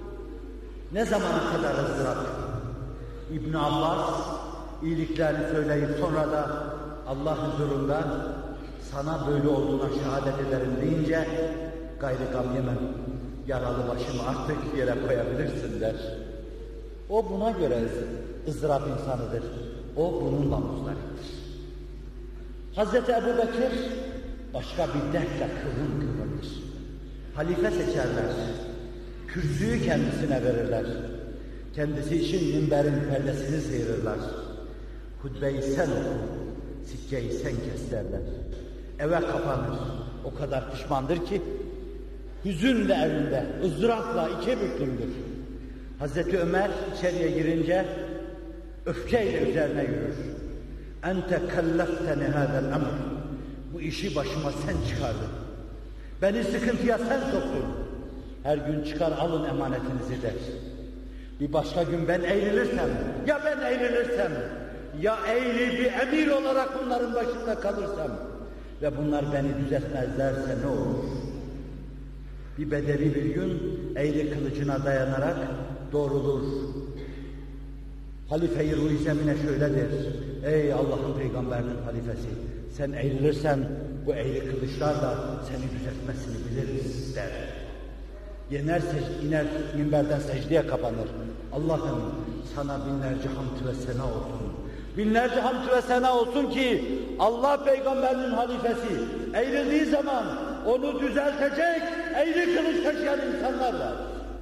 [SPEAKER 1] Ne zamana kadar ızdırap? İbn Abbas iyiliklerini söyleyip sonra da Allah huzurunda sana böyle olduğuna şehadet ederim deyince gayrı gam yemem. Yaralı başımı artık yere koyabilirsin der. O buna göre ızdırap insanıdır. O bununla muzdariptir. Hazreti Ebu Bekir başka bir dertle kıvrım kıvrımdır. Halife seçerler. Kürsüyü kendisine verirler. Kendisi için minberin perdesini sıyırırlar. Hutbeyi sen oku, sikkeyi sen kes derler. Eve kapanır. O kadar pişmandır ki hüzünle evinde, ızdırapla iki büklümdür. Hazreti Ömer içeriye girince öfkeyle üzerine yürür. Ente kellefteni hâzel emr. Bu işi başıma sen çıkardın. Beni sıkıntıya sen soktun. Her gün çıkar alın emanetinizi der. Bir başka gün ben eğrilirsem, ya ben eğrilirsem, ya eğri bir emir olarak bunların başında kalırsam ve bunlar beni düzeltmezlerse ne olur? Bir bedeli bir gün eğri kılıcına dayanarak doğrulur. Halife-i Ruh-i Zemine şöyle der: ey Allah'ın peygamberinin halifesi, sen eğrilirsen bu eğri kılıçlar da seni düzeltmesini biliriz der. Yener, iner minberden secdeye kapanır. Allah'ım sana binlerce hamd ve sena olsun. Binlerce hamd ve sena olsun ki Allah peygamberinin halifesi eğrildiği zaman onu düzeltecek eğri kılıç taşıyan insanlar var.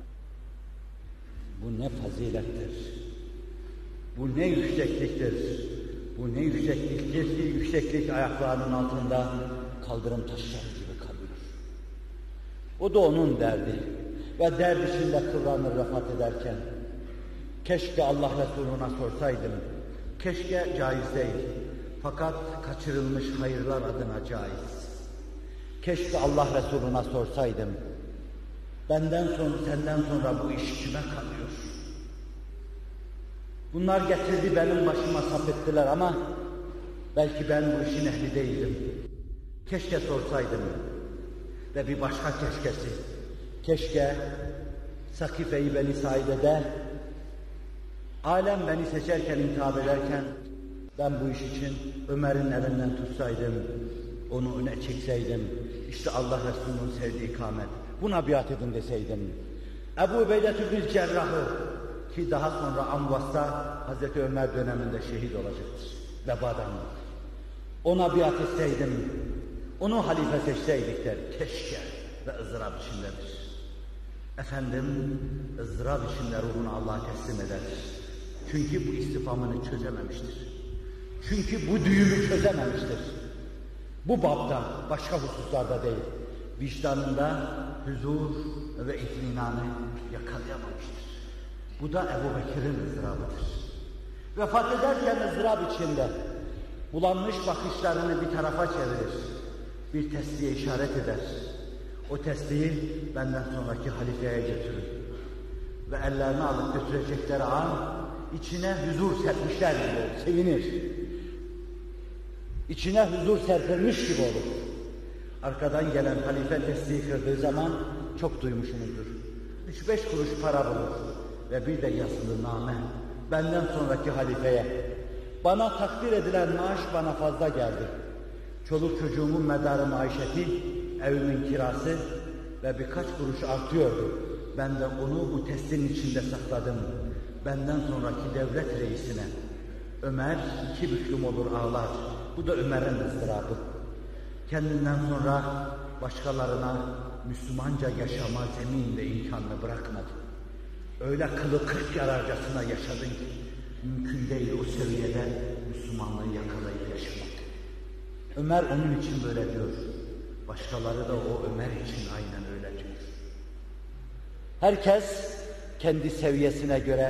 [SPEAKER 1] Bu ne fazilettir. Bu ne yüksekliktir. Bu ne yüksekliktir ki yükseklik ayaklarının altında kaldırım taşları gibi kalıyor. O da onun derdi. Ve derd içinde kıvranır vefat ederken. Keşke Allah Resulü'ne sorsaydım. Keşke caiz değil. Fakat kaçırılmış hayırlar adına caiz. Keşke Allah Resulü'ne sorsaydım. Benden sonra, senden sonra bu iş kime kalıyor? Bunlar getirdi benim başıma sap ettiler ama belki ben bu işin ehli değildim. Keşke sorsaydım. Ve bir başka keşkesi. Keşke Sakife-i Beni Saide'de alem beni seçerken, intihab ederken ben bu iş için Ömer'in elinden tutsaydım, onu öne çekseydim, işte Allah Resulü'nün sevdiği ikamet, buna biat edin deseydim. Ebu Ubeydetü bil Cerrah'ı ki daha sonra Amvas'ta Hazreti Ömer döneminde şehit olacaktır, vebadan. Ona biat etseydim, onu halife seçseydik der, keşke ve ızdırap içindedir. Efendim, ızdırap içinde ruhunu Allah'a teslim eder. Çünkü bu istifamını çözememiştir. Çünkü bu düğümü çözememiştir. Bu babda, başka hususlarda değil, vicdanında huzur ve itminanı yakalayamamıştır. Bu da Ebu Bekir'in ızdırabıdır. Vefat ederken ızdırap içinde, bulanmış bakışlarını bir tarafa çevirir, bir tesliye işaret eder. O tesliği benden sonraki halifeye götürün. Ve ellerini alıp götürecekleri an, içine huzur serpmişler gibi olur, sevinir. İçine huzur serpilmiş gibi olur. Arkadan gelen halife tesliği kırdığı zaman çok duymuşsunuzdur. Üç beş kuruş para bulur ve bir de yazılı name benden sonraki halifeye. Bana takdir edilen maaş bana fazla geldi. Çoluk çocuğumun medarı maişeti, evimin kirası ve birkaç kuruş artıyordu. Ben de onu bu testin içinde sakladım. Benden sonraki devlet reisine. Ömer iki büklüm olur ağlar. Bu da Ömer'in ızdırabı. Kendinden sonra başkalarına Müslümanca yaşama zemin ve imkanını bırakmadı. Öyle kılı kırk yararcasına yaşadın ki mümkün değil o seviyede Müslümanlığı yakalayıp yaşamak. Ömer onun için böyle diyor. Başkaları da o Ömer için aynen öyle diyor. Herkes kendi seviyesine göre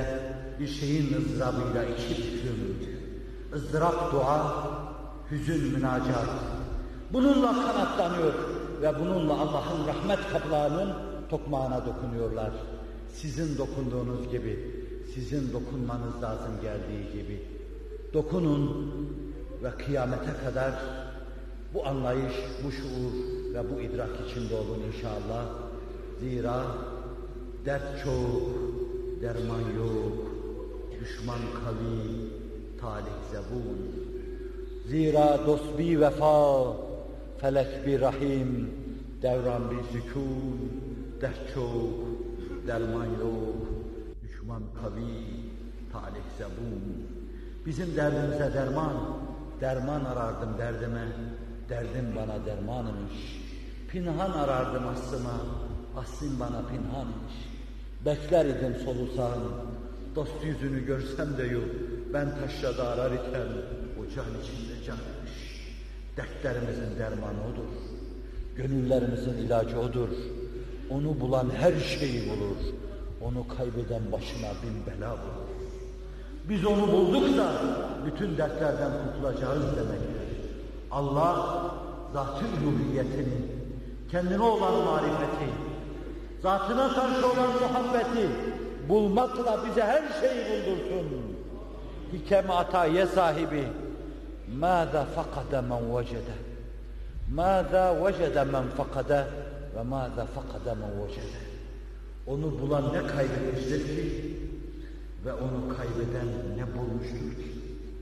[SPEAKER 1] bir şeyin ızdırabıyla iki büklüm. ızdırap dua, hüzün münacat. Bununla kanatlanıyor ve bununla Allah'ın rahmet kapılarının tokmağına dokunuyorlar. Sizin dokunduğunuz gibi, sizin dokunmanız lazım geldiği gibi. Dokunun ve kıyamete kadar bu anlayış, bu şuur ve bu idrak içinde olun inşallah. Zira dert çok, derman yok, düşman kavi, talih zebun. Zira dost bi vefa, felek bi rahim, devran bi sükun, dert çok, derman yok, düşman kavi, talih zebun. Bizim derdimize derman, derman arardım derdime, derdim bana dermanımış. Pinhan arardım aslıma, aslım bana pinhanmış. Bekler idim solusam, dost yüzünü görsem de yok, ben taşrada arar iken, o can içinde canmış. Dertlerimizin dermanı odur, gönüllerimizin ilacı odur. Onu bulan her şeyi bulur, onu kaybeden başına bin bela bulur. Biz onu bulduk da bütün dertlerden kurtulacağız demektir. Allah, zat-ı uluhiyetini, kendine olan marifeti, zatına karşı olan muhabbeti bulmakla bize her şeyi buldursun. Hikem ataye sahibi, ماذا فقد من وجد ماذا وجد من فقد ve ماذا فقد من وجد. Onu bulan ne kaybetmiştir ki ve onu kaybeden ne bulmuştur ki?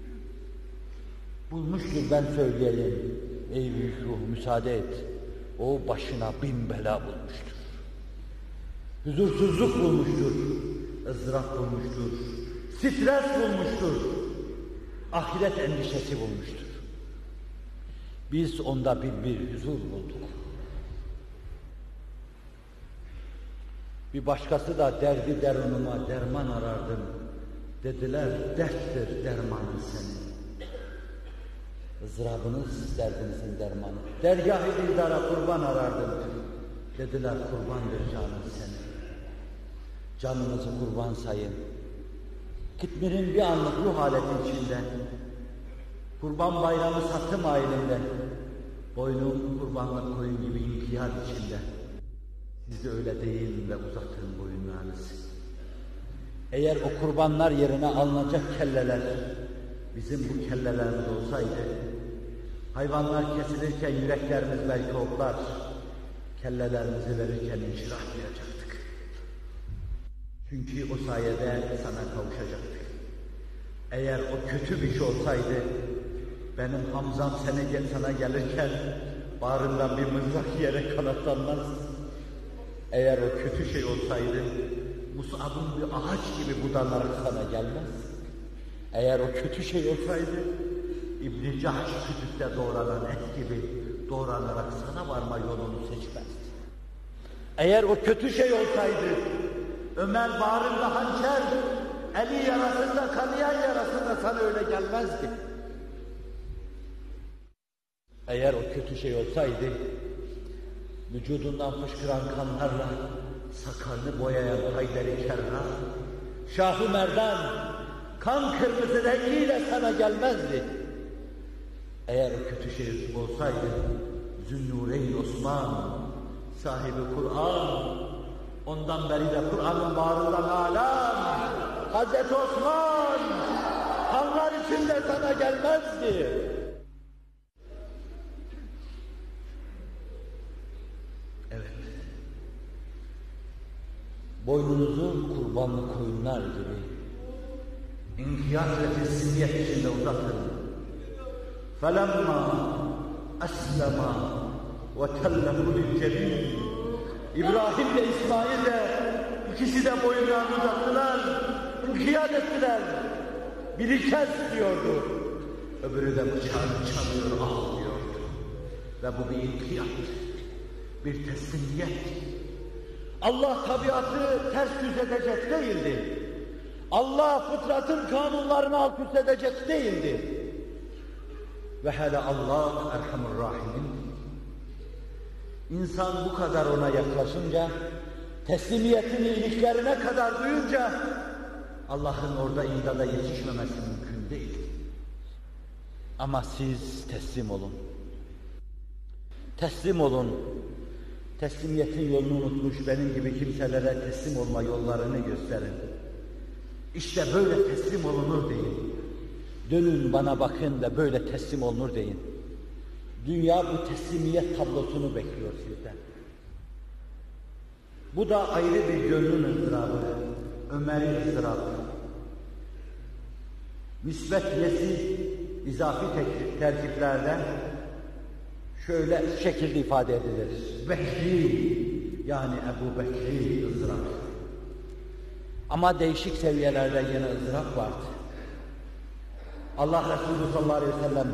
[SPEAKER 1] Bulmuştur, ben söyleyeyim. Ey büyük ruh, müsaade et. O başına bin bela bulmuştur. Huzursuzluk bulmuştur, ızdırap bulmuştur, stres bulmuştur, ahiret endişesi bulmuştur. Biz onda bir bir huzur bulduk. Bir başkası da derdi derunuma derman arardım. Dediler, derttir dermanın senin. Izdırabınız derdinizin dermanı. Dergâh-ı dildara kurban arardım. Dediler, kurbandır canın senin. Canınızı kurban sayın. Kitmir'in bir anlık ruh haleti içinde, Kurban Bayramı satım ayininde, boynum kurbanla koyun gibi inkiyat içinde. Siz de öyle deyin ve uzatın boyunlarınızı. Eğer o kurbanlar yerine alınacak kelleler, bizim bu kellelerimiz olsaydı, hayvanlar kesilirken yüreklerimiz belki hoplar, kellelerimizi verirken inşirah duyacaktık. Çünkü o sayede sana kavuşacaktık. Eğer o kötü bir şey olsaydı, benim Hamzam seni, sana gelirken bağrından bir mızrak yiyerek kanatlanmaz. Eğer o kötü şey olsaydı, Mus'ab'ın bir ağaç gibi budanarak sana gelmez. Eğer o kötü şey olsaydı, İbn-i Cahş kütükte doğranan et gibi doğranarak sana varma yolunu seçmezdi. Eğer o kötü şey olsaydı, Ömer bağrında hançer, eli yarasında, kanayan yarasında sana öyle gelmezdi. Eğer o kötü şey olsaydı, vücudundan fışkıran kanlarla sakalını boyayan Haydar-ı Kerrah, Şah-ı Merdan, kan kırmızı rengiyle sana gelmezdi. Eğer o kötü şey olsaydı, Zünnûreyn Osman, sahibi Kur'an, ondan beri de Kur'an'ın bağrından alam, Hazreti Osman, kanlar içinde sana gelmezdi. Evet, boynunuzu kurbanlı koyunlar gibi inkiyat ve teslimiyet içinde uzatın. فَلَمَّا أَسْلَمَا وَتَلَّهُ لِلْجَبِينِ. İbrahim de İsmail de ikisi de boyunlarını uzattılar, inkiyat ettiler. Biri kes diyordu, öbürü de bıçağını çalıyor, ağlıyordu. Ve bu bir inkiyat, bir teslimiyet. Allah tabiatı ters yüz edecek değildi. Allah fıtratın kanunlarını alt üst edecek değildi. Ve hele Allah Erhamur Rahimin. İnsan bu kadar ona yaklaşınca, teslimiyetini iliklerine kadar duyunca, Allah'ın orada imdada yetişmemesi mümkün değil. Ama siz teslim olun. Teslim olun. Teslimiyetin yolunu unutmuş benim gibi kimselere teslim olma yollarını gösterin. İşte böyle teslim olunur deyin. Dönün bana bakın ve böyle teslim olunur deyin. Dünya bu teslimiyet tablosunu bekliyor sizden. Bu da ayrı bir gönlün ızdırabı, Ömer'in ızdırabı. Müsbet nesi izafi terkiplerden şöyle şekilde ifade edilir. Bekri, yani Ebu Bekri ızdırabı. Ama değişik seviyelerde yine ızdırap vardı. Allah Resulü sallallahu aleyhi ve sellem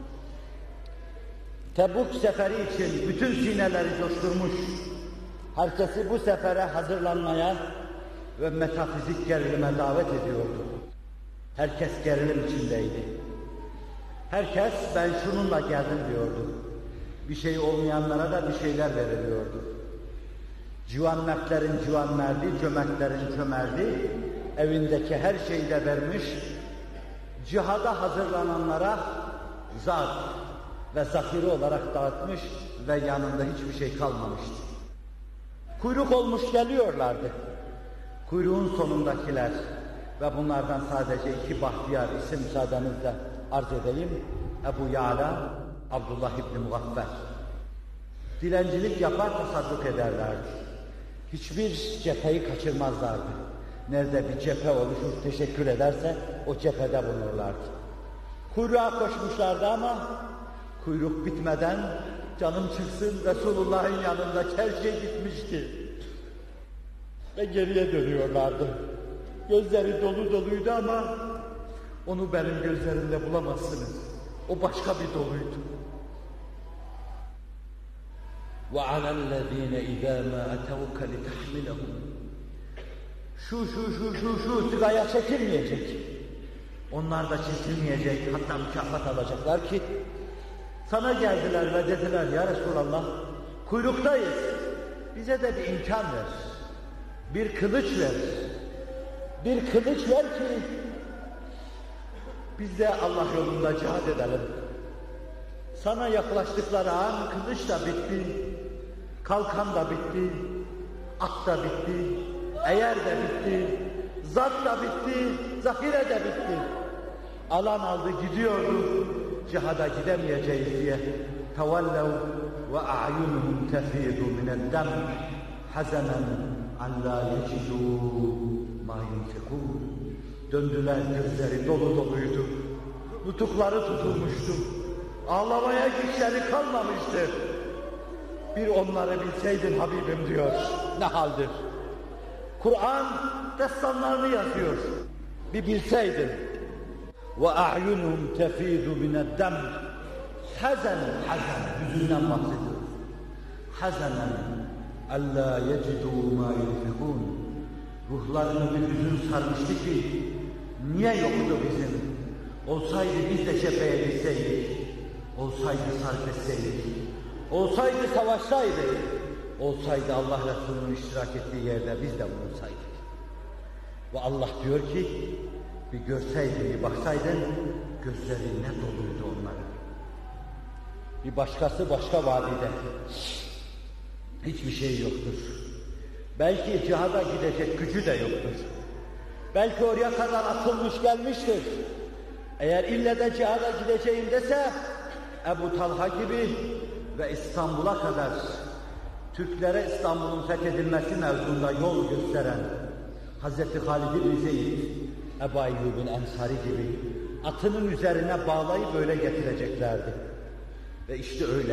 [SPEAKER 1] Tebuk seferi için bütün sineleri coşturmuş, herkesi bu sefere hazırlanmaya ve metafizik gerilime davet ediyordu. Herkes gerilim içindeydi. Herkes ben şununla geldim diyordu. Bir şey olmayanlara da bir şeyler veriliyordu. Civanmertlerin civanmerdi, cömertlerin cömerdi, evindeki her şeyi de vermiş, cihada hazırlananlara zat ve zafiri olarak dağıtmış ve yanında hiçbir şey kalmamıştı. Kuyruk olmuş geliyorlardı. Kuyruğun sonundakiler ve bunlardan sadece iki bahtiyar isim müsaadenizle arz edeyim. Ebu Ya'la, Abdullah İbni Mugaffer. Dilencilik yapar, tasadduk ederlerdi. Hiçbir cepheyi kaçırmazlardı. Nerede bir cephe oluşur, teşekkür ederse o cephede bulunurlardı. Kuyruğa koşmuşlardı ama kuyruk bitmeden canım çıksın Resulullah'ın yanındaki her şey bitmişti. Ve geriye dönüyorlardı. Gözleri dolu doluydu ama onu benim gözlerimde bulamazsınız. O başka bir doluydu. وَعَلَى الَّذ۪ينَ اِذَا مَا اَتَوْكَ لِتَحْمِلَهُمْ Şu, şu, şu, şu, şu sigaya çekilmeyecek. Onlar da çekilmeyecek, hatta mükafat alacaklar ki sana geldiler ve dediler ya Resulallah, kuyruktayız, bize de bir imkan ver, bir kılıç ver, bir kılıç ver ki biz de Allah yolunda cihad edelim. Sana yaklaştıkları an kılıç da bitti, kalkan da bitti, at da bitti, eğer de bitti, zat da bitti, zahire de bitti. Alan aldı gidiyordu, cihada gidemeyeceğiz diye. تَوَلَّوْا وَاَعْيُنُهُمْ تَفِيدُ مِنَ الدَّمْ حَزَنًا اَنْ لَا يَجِدُوا مَا يُنْفِقُونَ Döndüler, gözleri dolu doluydu. Nutukları tutulmuştu. Ağlamaya güçleri kalmamıştı. Bir onları bilseydin Habibim diyor. Ne haldir? Kur'an destanlarını yazıyor. Bir bilseydin. وَاَعْيُنُهُمْ تَفِيدُ مِنَ الدَّمْ حَزَنًا حَزَنًا Hüzünden bahsediyor. حَزَنًا اَلَّا يَجِدُوا مَا يُنْفِقُونَ Ruhlarını bir hüzün sarmıştı ki niye yoktu bizim? Olsaydı biz de cepheye gitseydik, olsaydı sarf etseydik, olsaydı savaşsaydık, olsaydı Allah Resulü'nün iştirak ettiği yerde biz de bulunsaydık. Ve Allah diyor ki, bir görseydin, bir baksaydın, gözleri ne doluydu onların. Bir başkası başka vadide, hiçbir şey yoktur. Belki cihada gidecek gücü de yoktur. Belki oraya kadar atılmış gelmiştir. Eğer ille de cihada gideceğim dese, Ebu Talha gibi ve İstanbul'a kadar Türklere İstanbul'un fethedilmesi mevzunda yol gösteren Hazreti Halid bin Zeyd, Ebu Eyyub'un Ensari gibi atının üzerine bağlayıp öyle getireceklerdi. Ve işte öyle.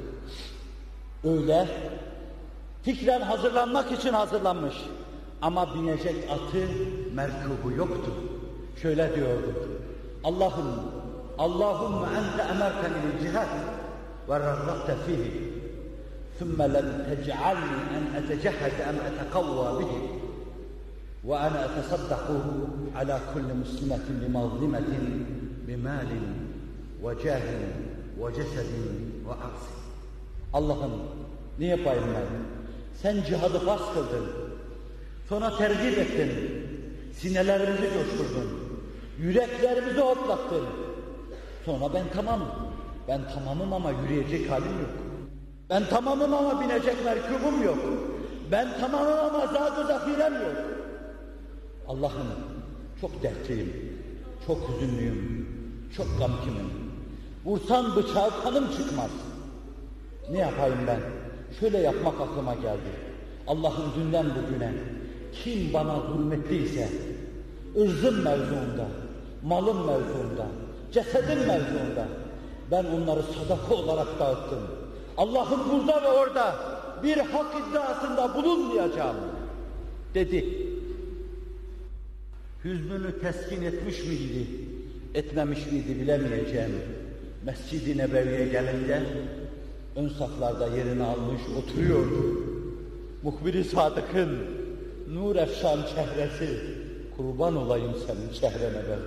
[SPEAKER 1] Öyle fikren hazırlanmak için hazırlanmış. Ama binecek atı, merkubu yoktu. Şöyle diyordu. Allah'ım, Allahümme ente emerteni bil cihad ve rarrakte fihi. Thumma lem tec'alni en etecehhede em etekavva bihi. Ve ana etesaddaku ala kulli muslimetin bi mazlimetin bi malin ve cahin ve cesedin ve aksin. Allah'ım, ne yapayım ben? Sen cihadı farz kıldın. Sonra tergib ettin. Sinelerimizi coşturdun. Yüreklerimizi hoplattın. Sonra ben tamamım. Ben tamamım ama yürüyecek halim yok. Ben tamamım ama binecek merkubum yok. Ben tamamım ama zat-ı zafirem yok. Allah'ım çok dertliyim, çok hüzünlüyüm, çok gamkimim. Vursan bıçağı kanım çıkmaz. Ne yapayım ben? Şöyle yapmak aklıma geldi. Allah'ın dünden bugüne kim bana zulmettiyse, ırzım mevzuunda, malım mevzuunda, cesedim mevzuunda, ben onları sadaka olarak dağıttım. Allah'ım burada ve orada bir hak iddiasında bulunmayacağım dedi. Hüznünü teskin etmiş miydi, etmemiş miydi bilemeyeceğim. Mescid-i Nebevi'ye gelince ön saflarda yerini almış oturuyordu. Muhbir-i Sadık'ın nur efşan çehresi, kurban olayım senin çehrene ben.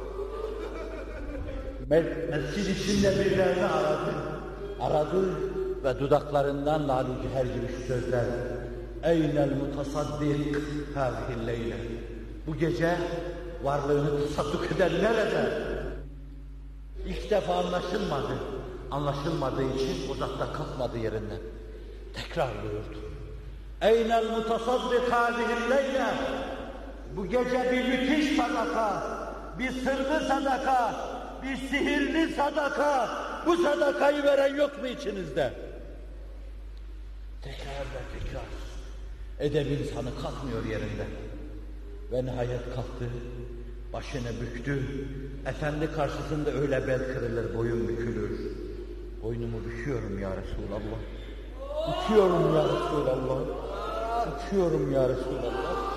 [SPEAKER 1] Mescid içinde birilerini aradı, aradı ve dudaklarından lal-u cüher gibi şu sözler: Eynel mutasaddik hâzihil leyle. Bu gece varlığını tasadduk eden nerede? İlk defa anlaşılmadı. Anlaşılmadığı için uzakta kalkmadı yerinden. Tekrarlıyordu. Eynel mutasaddik hâzihil leyle. Bu gece bir müthiş sadaka, bir sırrı sadaka, bir sihirli sadaka. Bu sadakayı veren yok mu içinizde? Tekrar ve tekrar. Edeb insanı kalkmıyor yerinden. Ve nihayet kalktı, başını büktü. Efendi karşısında öyle bel kırılır, boyun bükülür. Boynumu büküyorum ya Resulallah. Büküyorum ya Resulallah. Büküyorum ya Resulallah.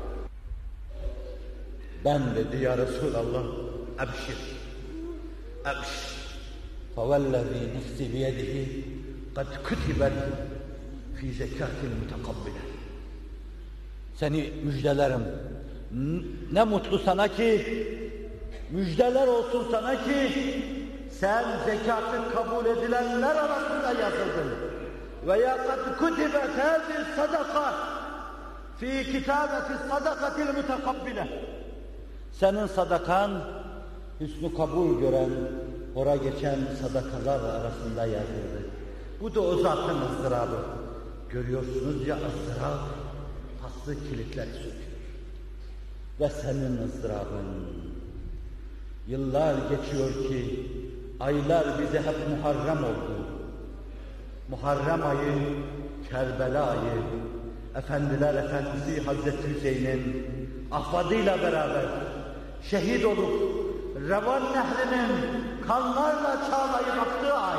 [SPEAKER 1] Ben dedi ya Resulallah, ebşir, ebşir. فَوَالَّذ۪ي نَفْسِ بِيَدِهِ قَدْ كُتِبَتْ ف۪ي زَكَاتِ الْمُتَقَبِّلَةِ. Seni müjdelerim. Ne mutlu sana ki, müjdeler olsun sana ki, sen zekatı kabul edilenler arasında yazıldın. Veya قَدْ كُتِبَتْ هَذِي الصَّدَقَةِ ف۪ي كِتَابَةِ الصَّدَقَةِ الْمُتَقَبِّلَةِ. Senin sadakan, hüsnü kabul gören, hora geçen sadakalar arasında yazıldı. Bu da o zatın ızdırabı. Görüyorsunuz ya, ızdırap, paslı kilitleri söküyor. Ve senin ızdırabın. Yıllar geçiyor ki, aylar bize hep Muharrem oldu. Muharrem ayı, Kerbela ayı, Efendiler Efendisi Hazreti Hüseyin'in ahvadıyla beraber şehit olup Revan Nehri'nin kanlarla çağlayıp aktığı ay.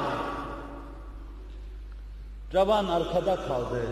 [SPEAKER 1] Revan arkada kaldı.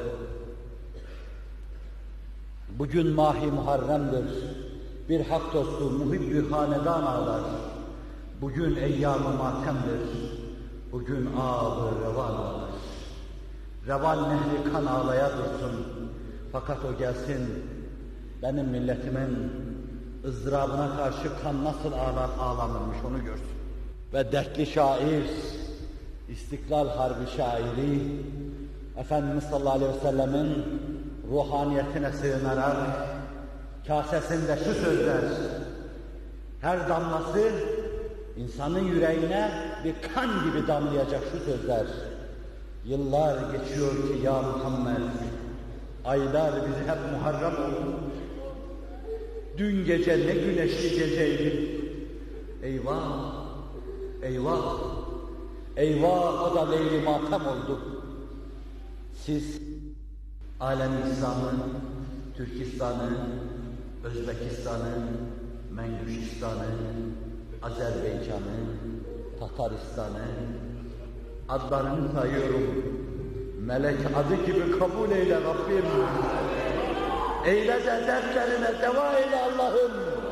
[SPEAKER 1] Bugün Mah-i Muharrem'dir. Bir hak dostu, muhib-i hanedan ağlar. Bugün eyyam-ı matemdir. Bugün ağır revan ağlar. Revan nehri kan ağlaya dursun. Fakat o gelsin, benim milletimin ızdırabına karşı kan nasıl ağlar, ağlanırmış onu görsün. Ve dertli şair, İstiklal Harbi şairi, Efendimiz sallallahu aleyhi ve sellemin ruhaniyetine sığınarak kasesinde şu sözler, her damlası insanın yüreğine bir kan gibi damlayacak şu sözler. Yıllar geçiyor ki ya Muhammed, aylar bizi hep Muharrem oldu. Dün gece ne güneşli geceydi. Eyvah, eyvah, eyvah, o da leyli matem oldu. Siz alem İslam'ın, Türkistan'ın, Özbekistan'ın, Mengüşistan'ın, Azerbaycan'ın, Tataristan'ın adlarını sayıyorum. Melek adı gibi kabul eyle Rabbim. Eyle de dertlerine deva eyle Allah'ım.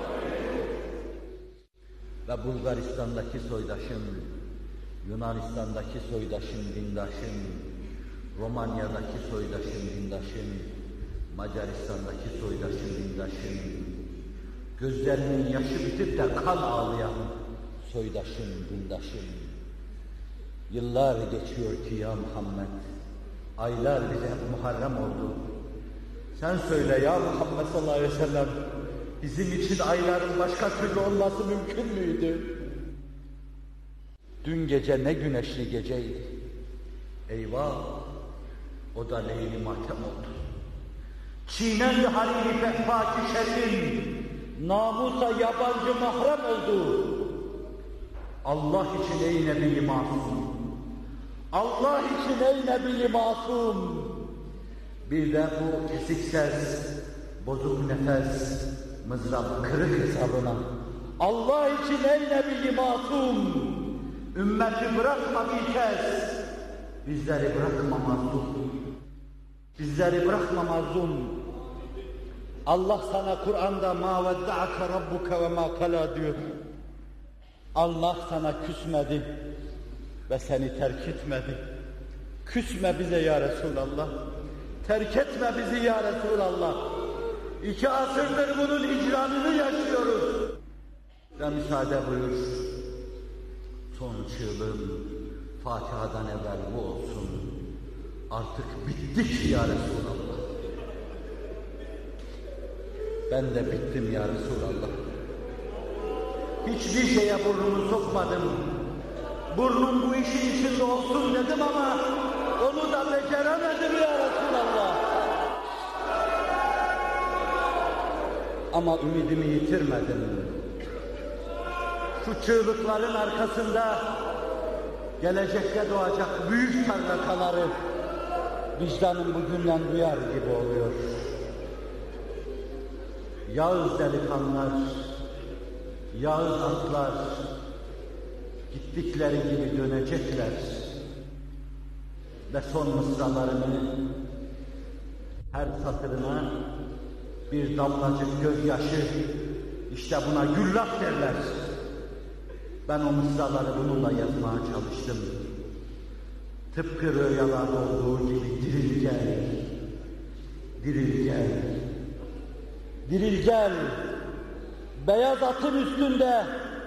[SPEAKER 1] Ve Bulgaristan'daki soydaşım, Yunanistan'daki soydaşım, dindaşım, Romanya'daki soydaşım, dindaşım, Macaristan'daki soydaşım, dindaşım, gözlerinin yaşı bitip de kan ağlayan soydaşım, dindaşım. Yıllar geçiyor ki ya Muhammed, aylar bize hep Muharrem oldu. Sen söyle ya Muhammed sallallahu aleyhi ve sellem, bizim için ayların başka türlü olması mümkün müydü? Dün gece ne güneşli geceydi. Eyvah! O da leyli matem oldu. Çiğnendi halini fehfaki şerrin, namusa yabancı mahrem oldu. Allah için ey Nebi-i Masum, Allah için ey Nebi-i Masum. Bir de bu kesik ses, bozuk nefes, mızrap kırık hesabına. Allah için ey Nebi-i Masum, ümmeti bırakma bir kez, bizleri bırakma mazlum, bizleri bırakma mazlum. Allah sana Kur'an'da مَا وَدَّعَكَ رَبُّكَ وَمَا قَلَى diyor. Allah sana küsmedi ve seni terk etmedi. Küsme bize ya Resulallah, terk etme bizi ya Resulallah. İki asırdır bunun icranını yaşıyoruz. Ve müsaade buyur, son çığlığım Fatiha'dan evvel bu olsun. Artık bittik ya Resulallah. Ben de bittim ya Resulallah. Hiçbir şeye burnumu sokmadım. Burnum bu işin içinde olsun dedim ama onu da beceremedim ya Resulallah. Ama ümidimi yitirmedim. Şu çığlıkların arkasında gelecekte doğacak büyük tarlakaları vicdanım bugünden duyar gibi oluyor. Yağız delikanlılar, yağız atlar gittikleri gibi dönecekler ve son mısralarını her satırına bir damlacık gözyaşı, işte buna güllak derler. Ben o mısraları bununla yazmaya çalıştım. Tıpkı rüyalarda olduğu gibi diril gel, diril gel, diril gel. Beyaz atın üstünde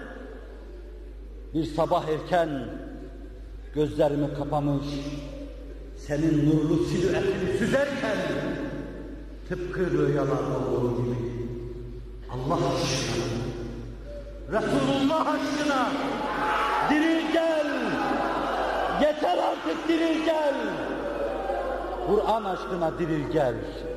[SPEAKER 1] bir sabah erken gözlerimi kapamış, senin nurlu silüetini süzerken tıpkı rüyalarda olduğu gibi Allah aşkına, Resulullah aşkına diril gel, yeter artık diril gel, Kur'an aşkına diril gel,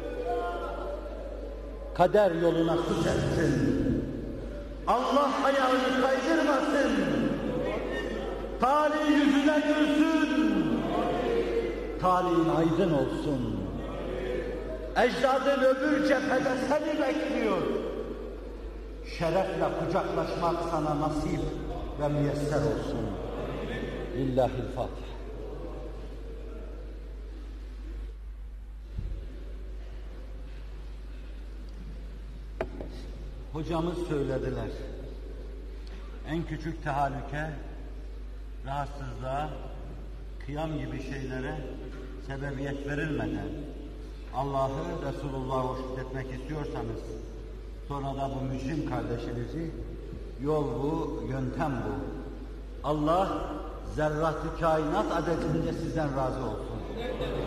[SPEAKER 1] kader yoluna su serpsin, Allah ayağını kaydırmasın, talih yüzüne gülsün, talihin aydın olsun, ecdadın öbür cephede seni bekliyor, şerefle kucaklaşmak sana nasip ve müyesser olsun. Lillahil-Fatiha. Hocamız söylediler. En küçük tahallüke, rahatsızlığa, kıyam gibi şeylere sebebiyet verilmeden Allah'ı, Resulullah'ı hoşnut etmek istiyorsanız, sonra da bu mücrim kardeşinizi, yol bu, yöntem bu. Allah zerrat-ı kainat adedince sizden razı olsun.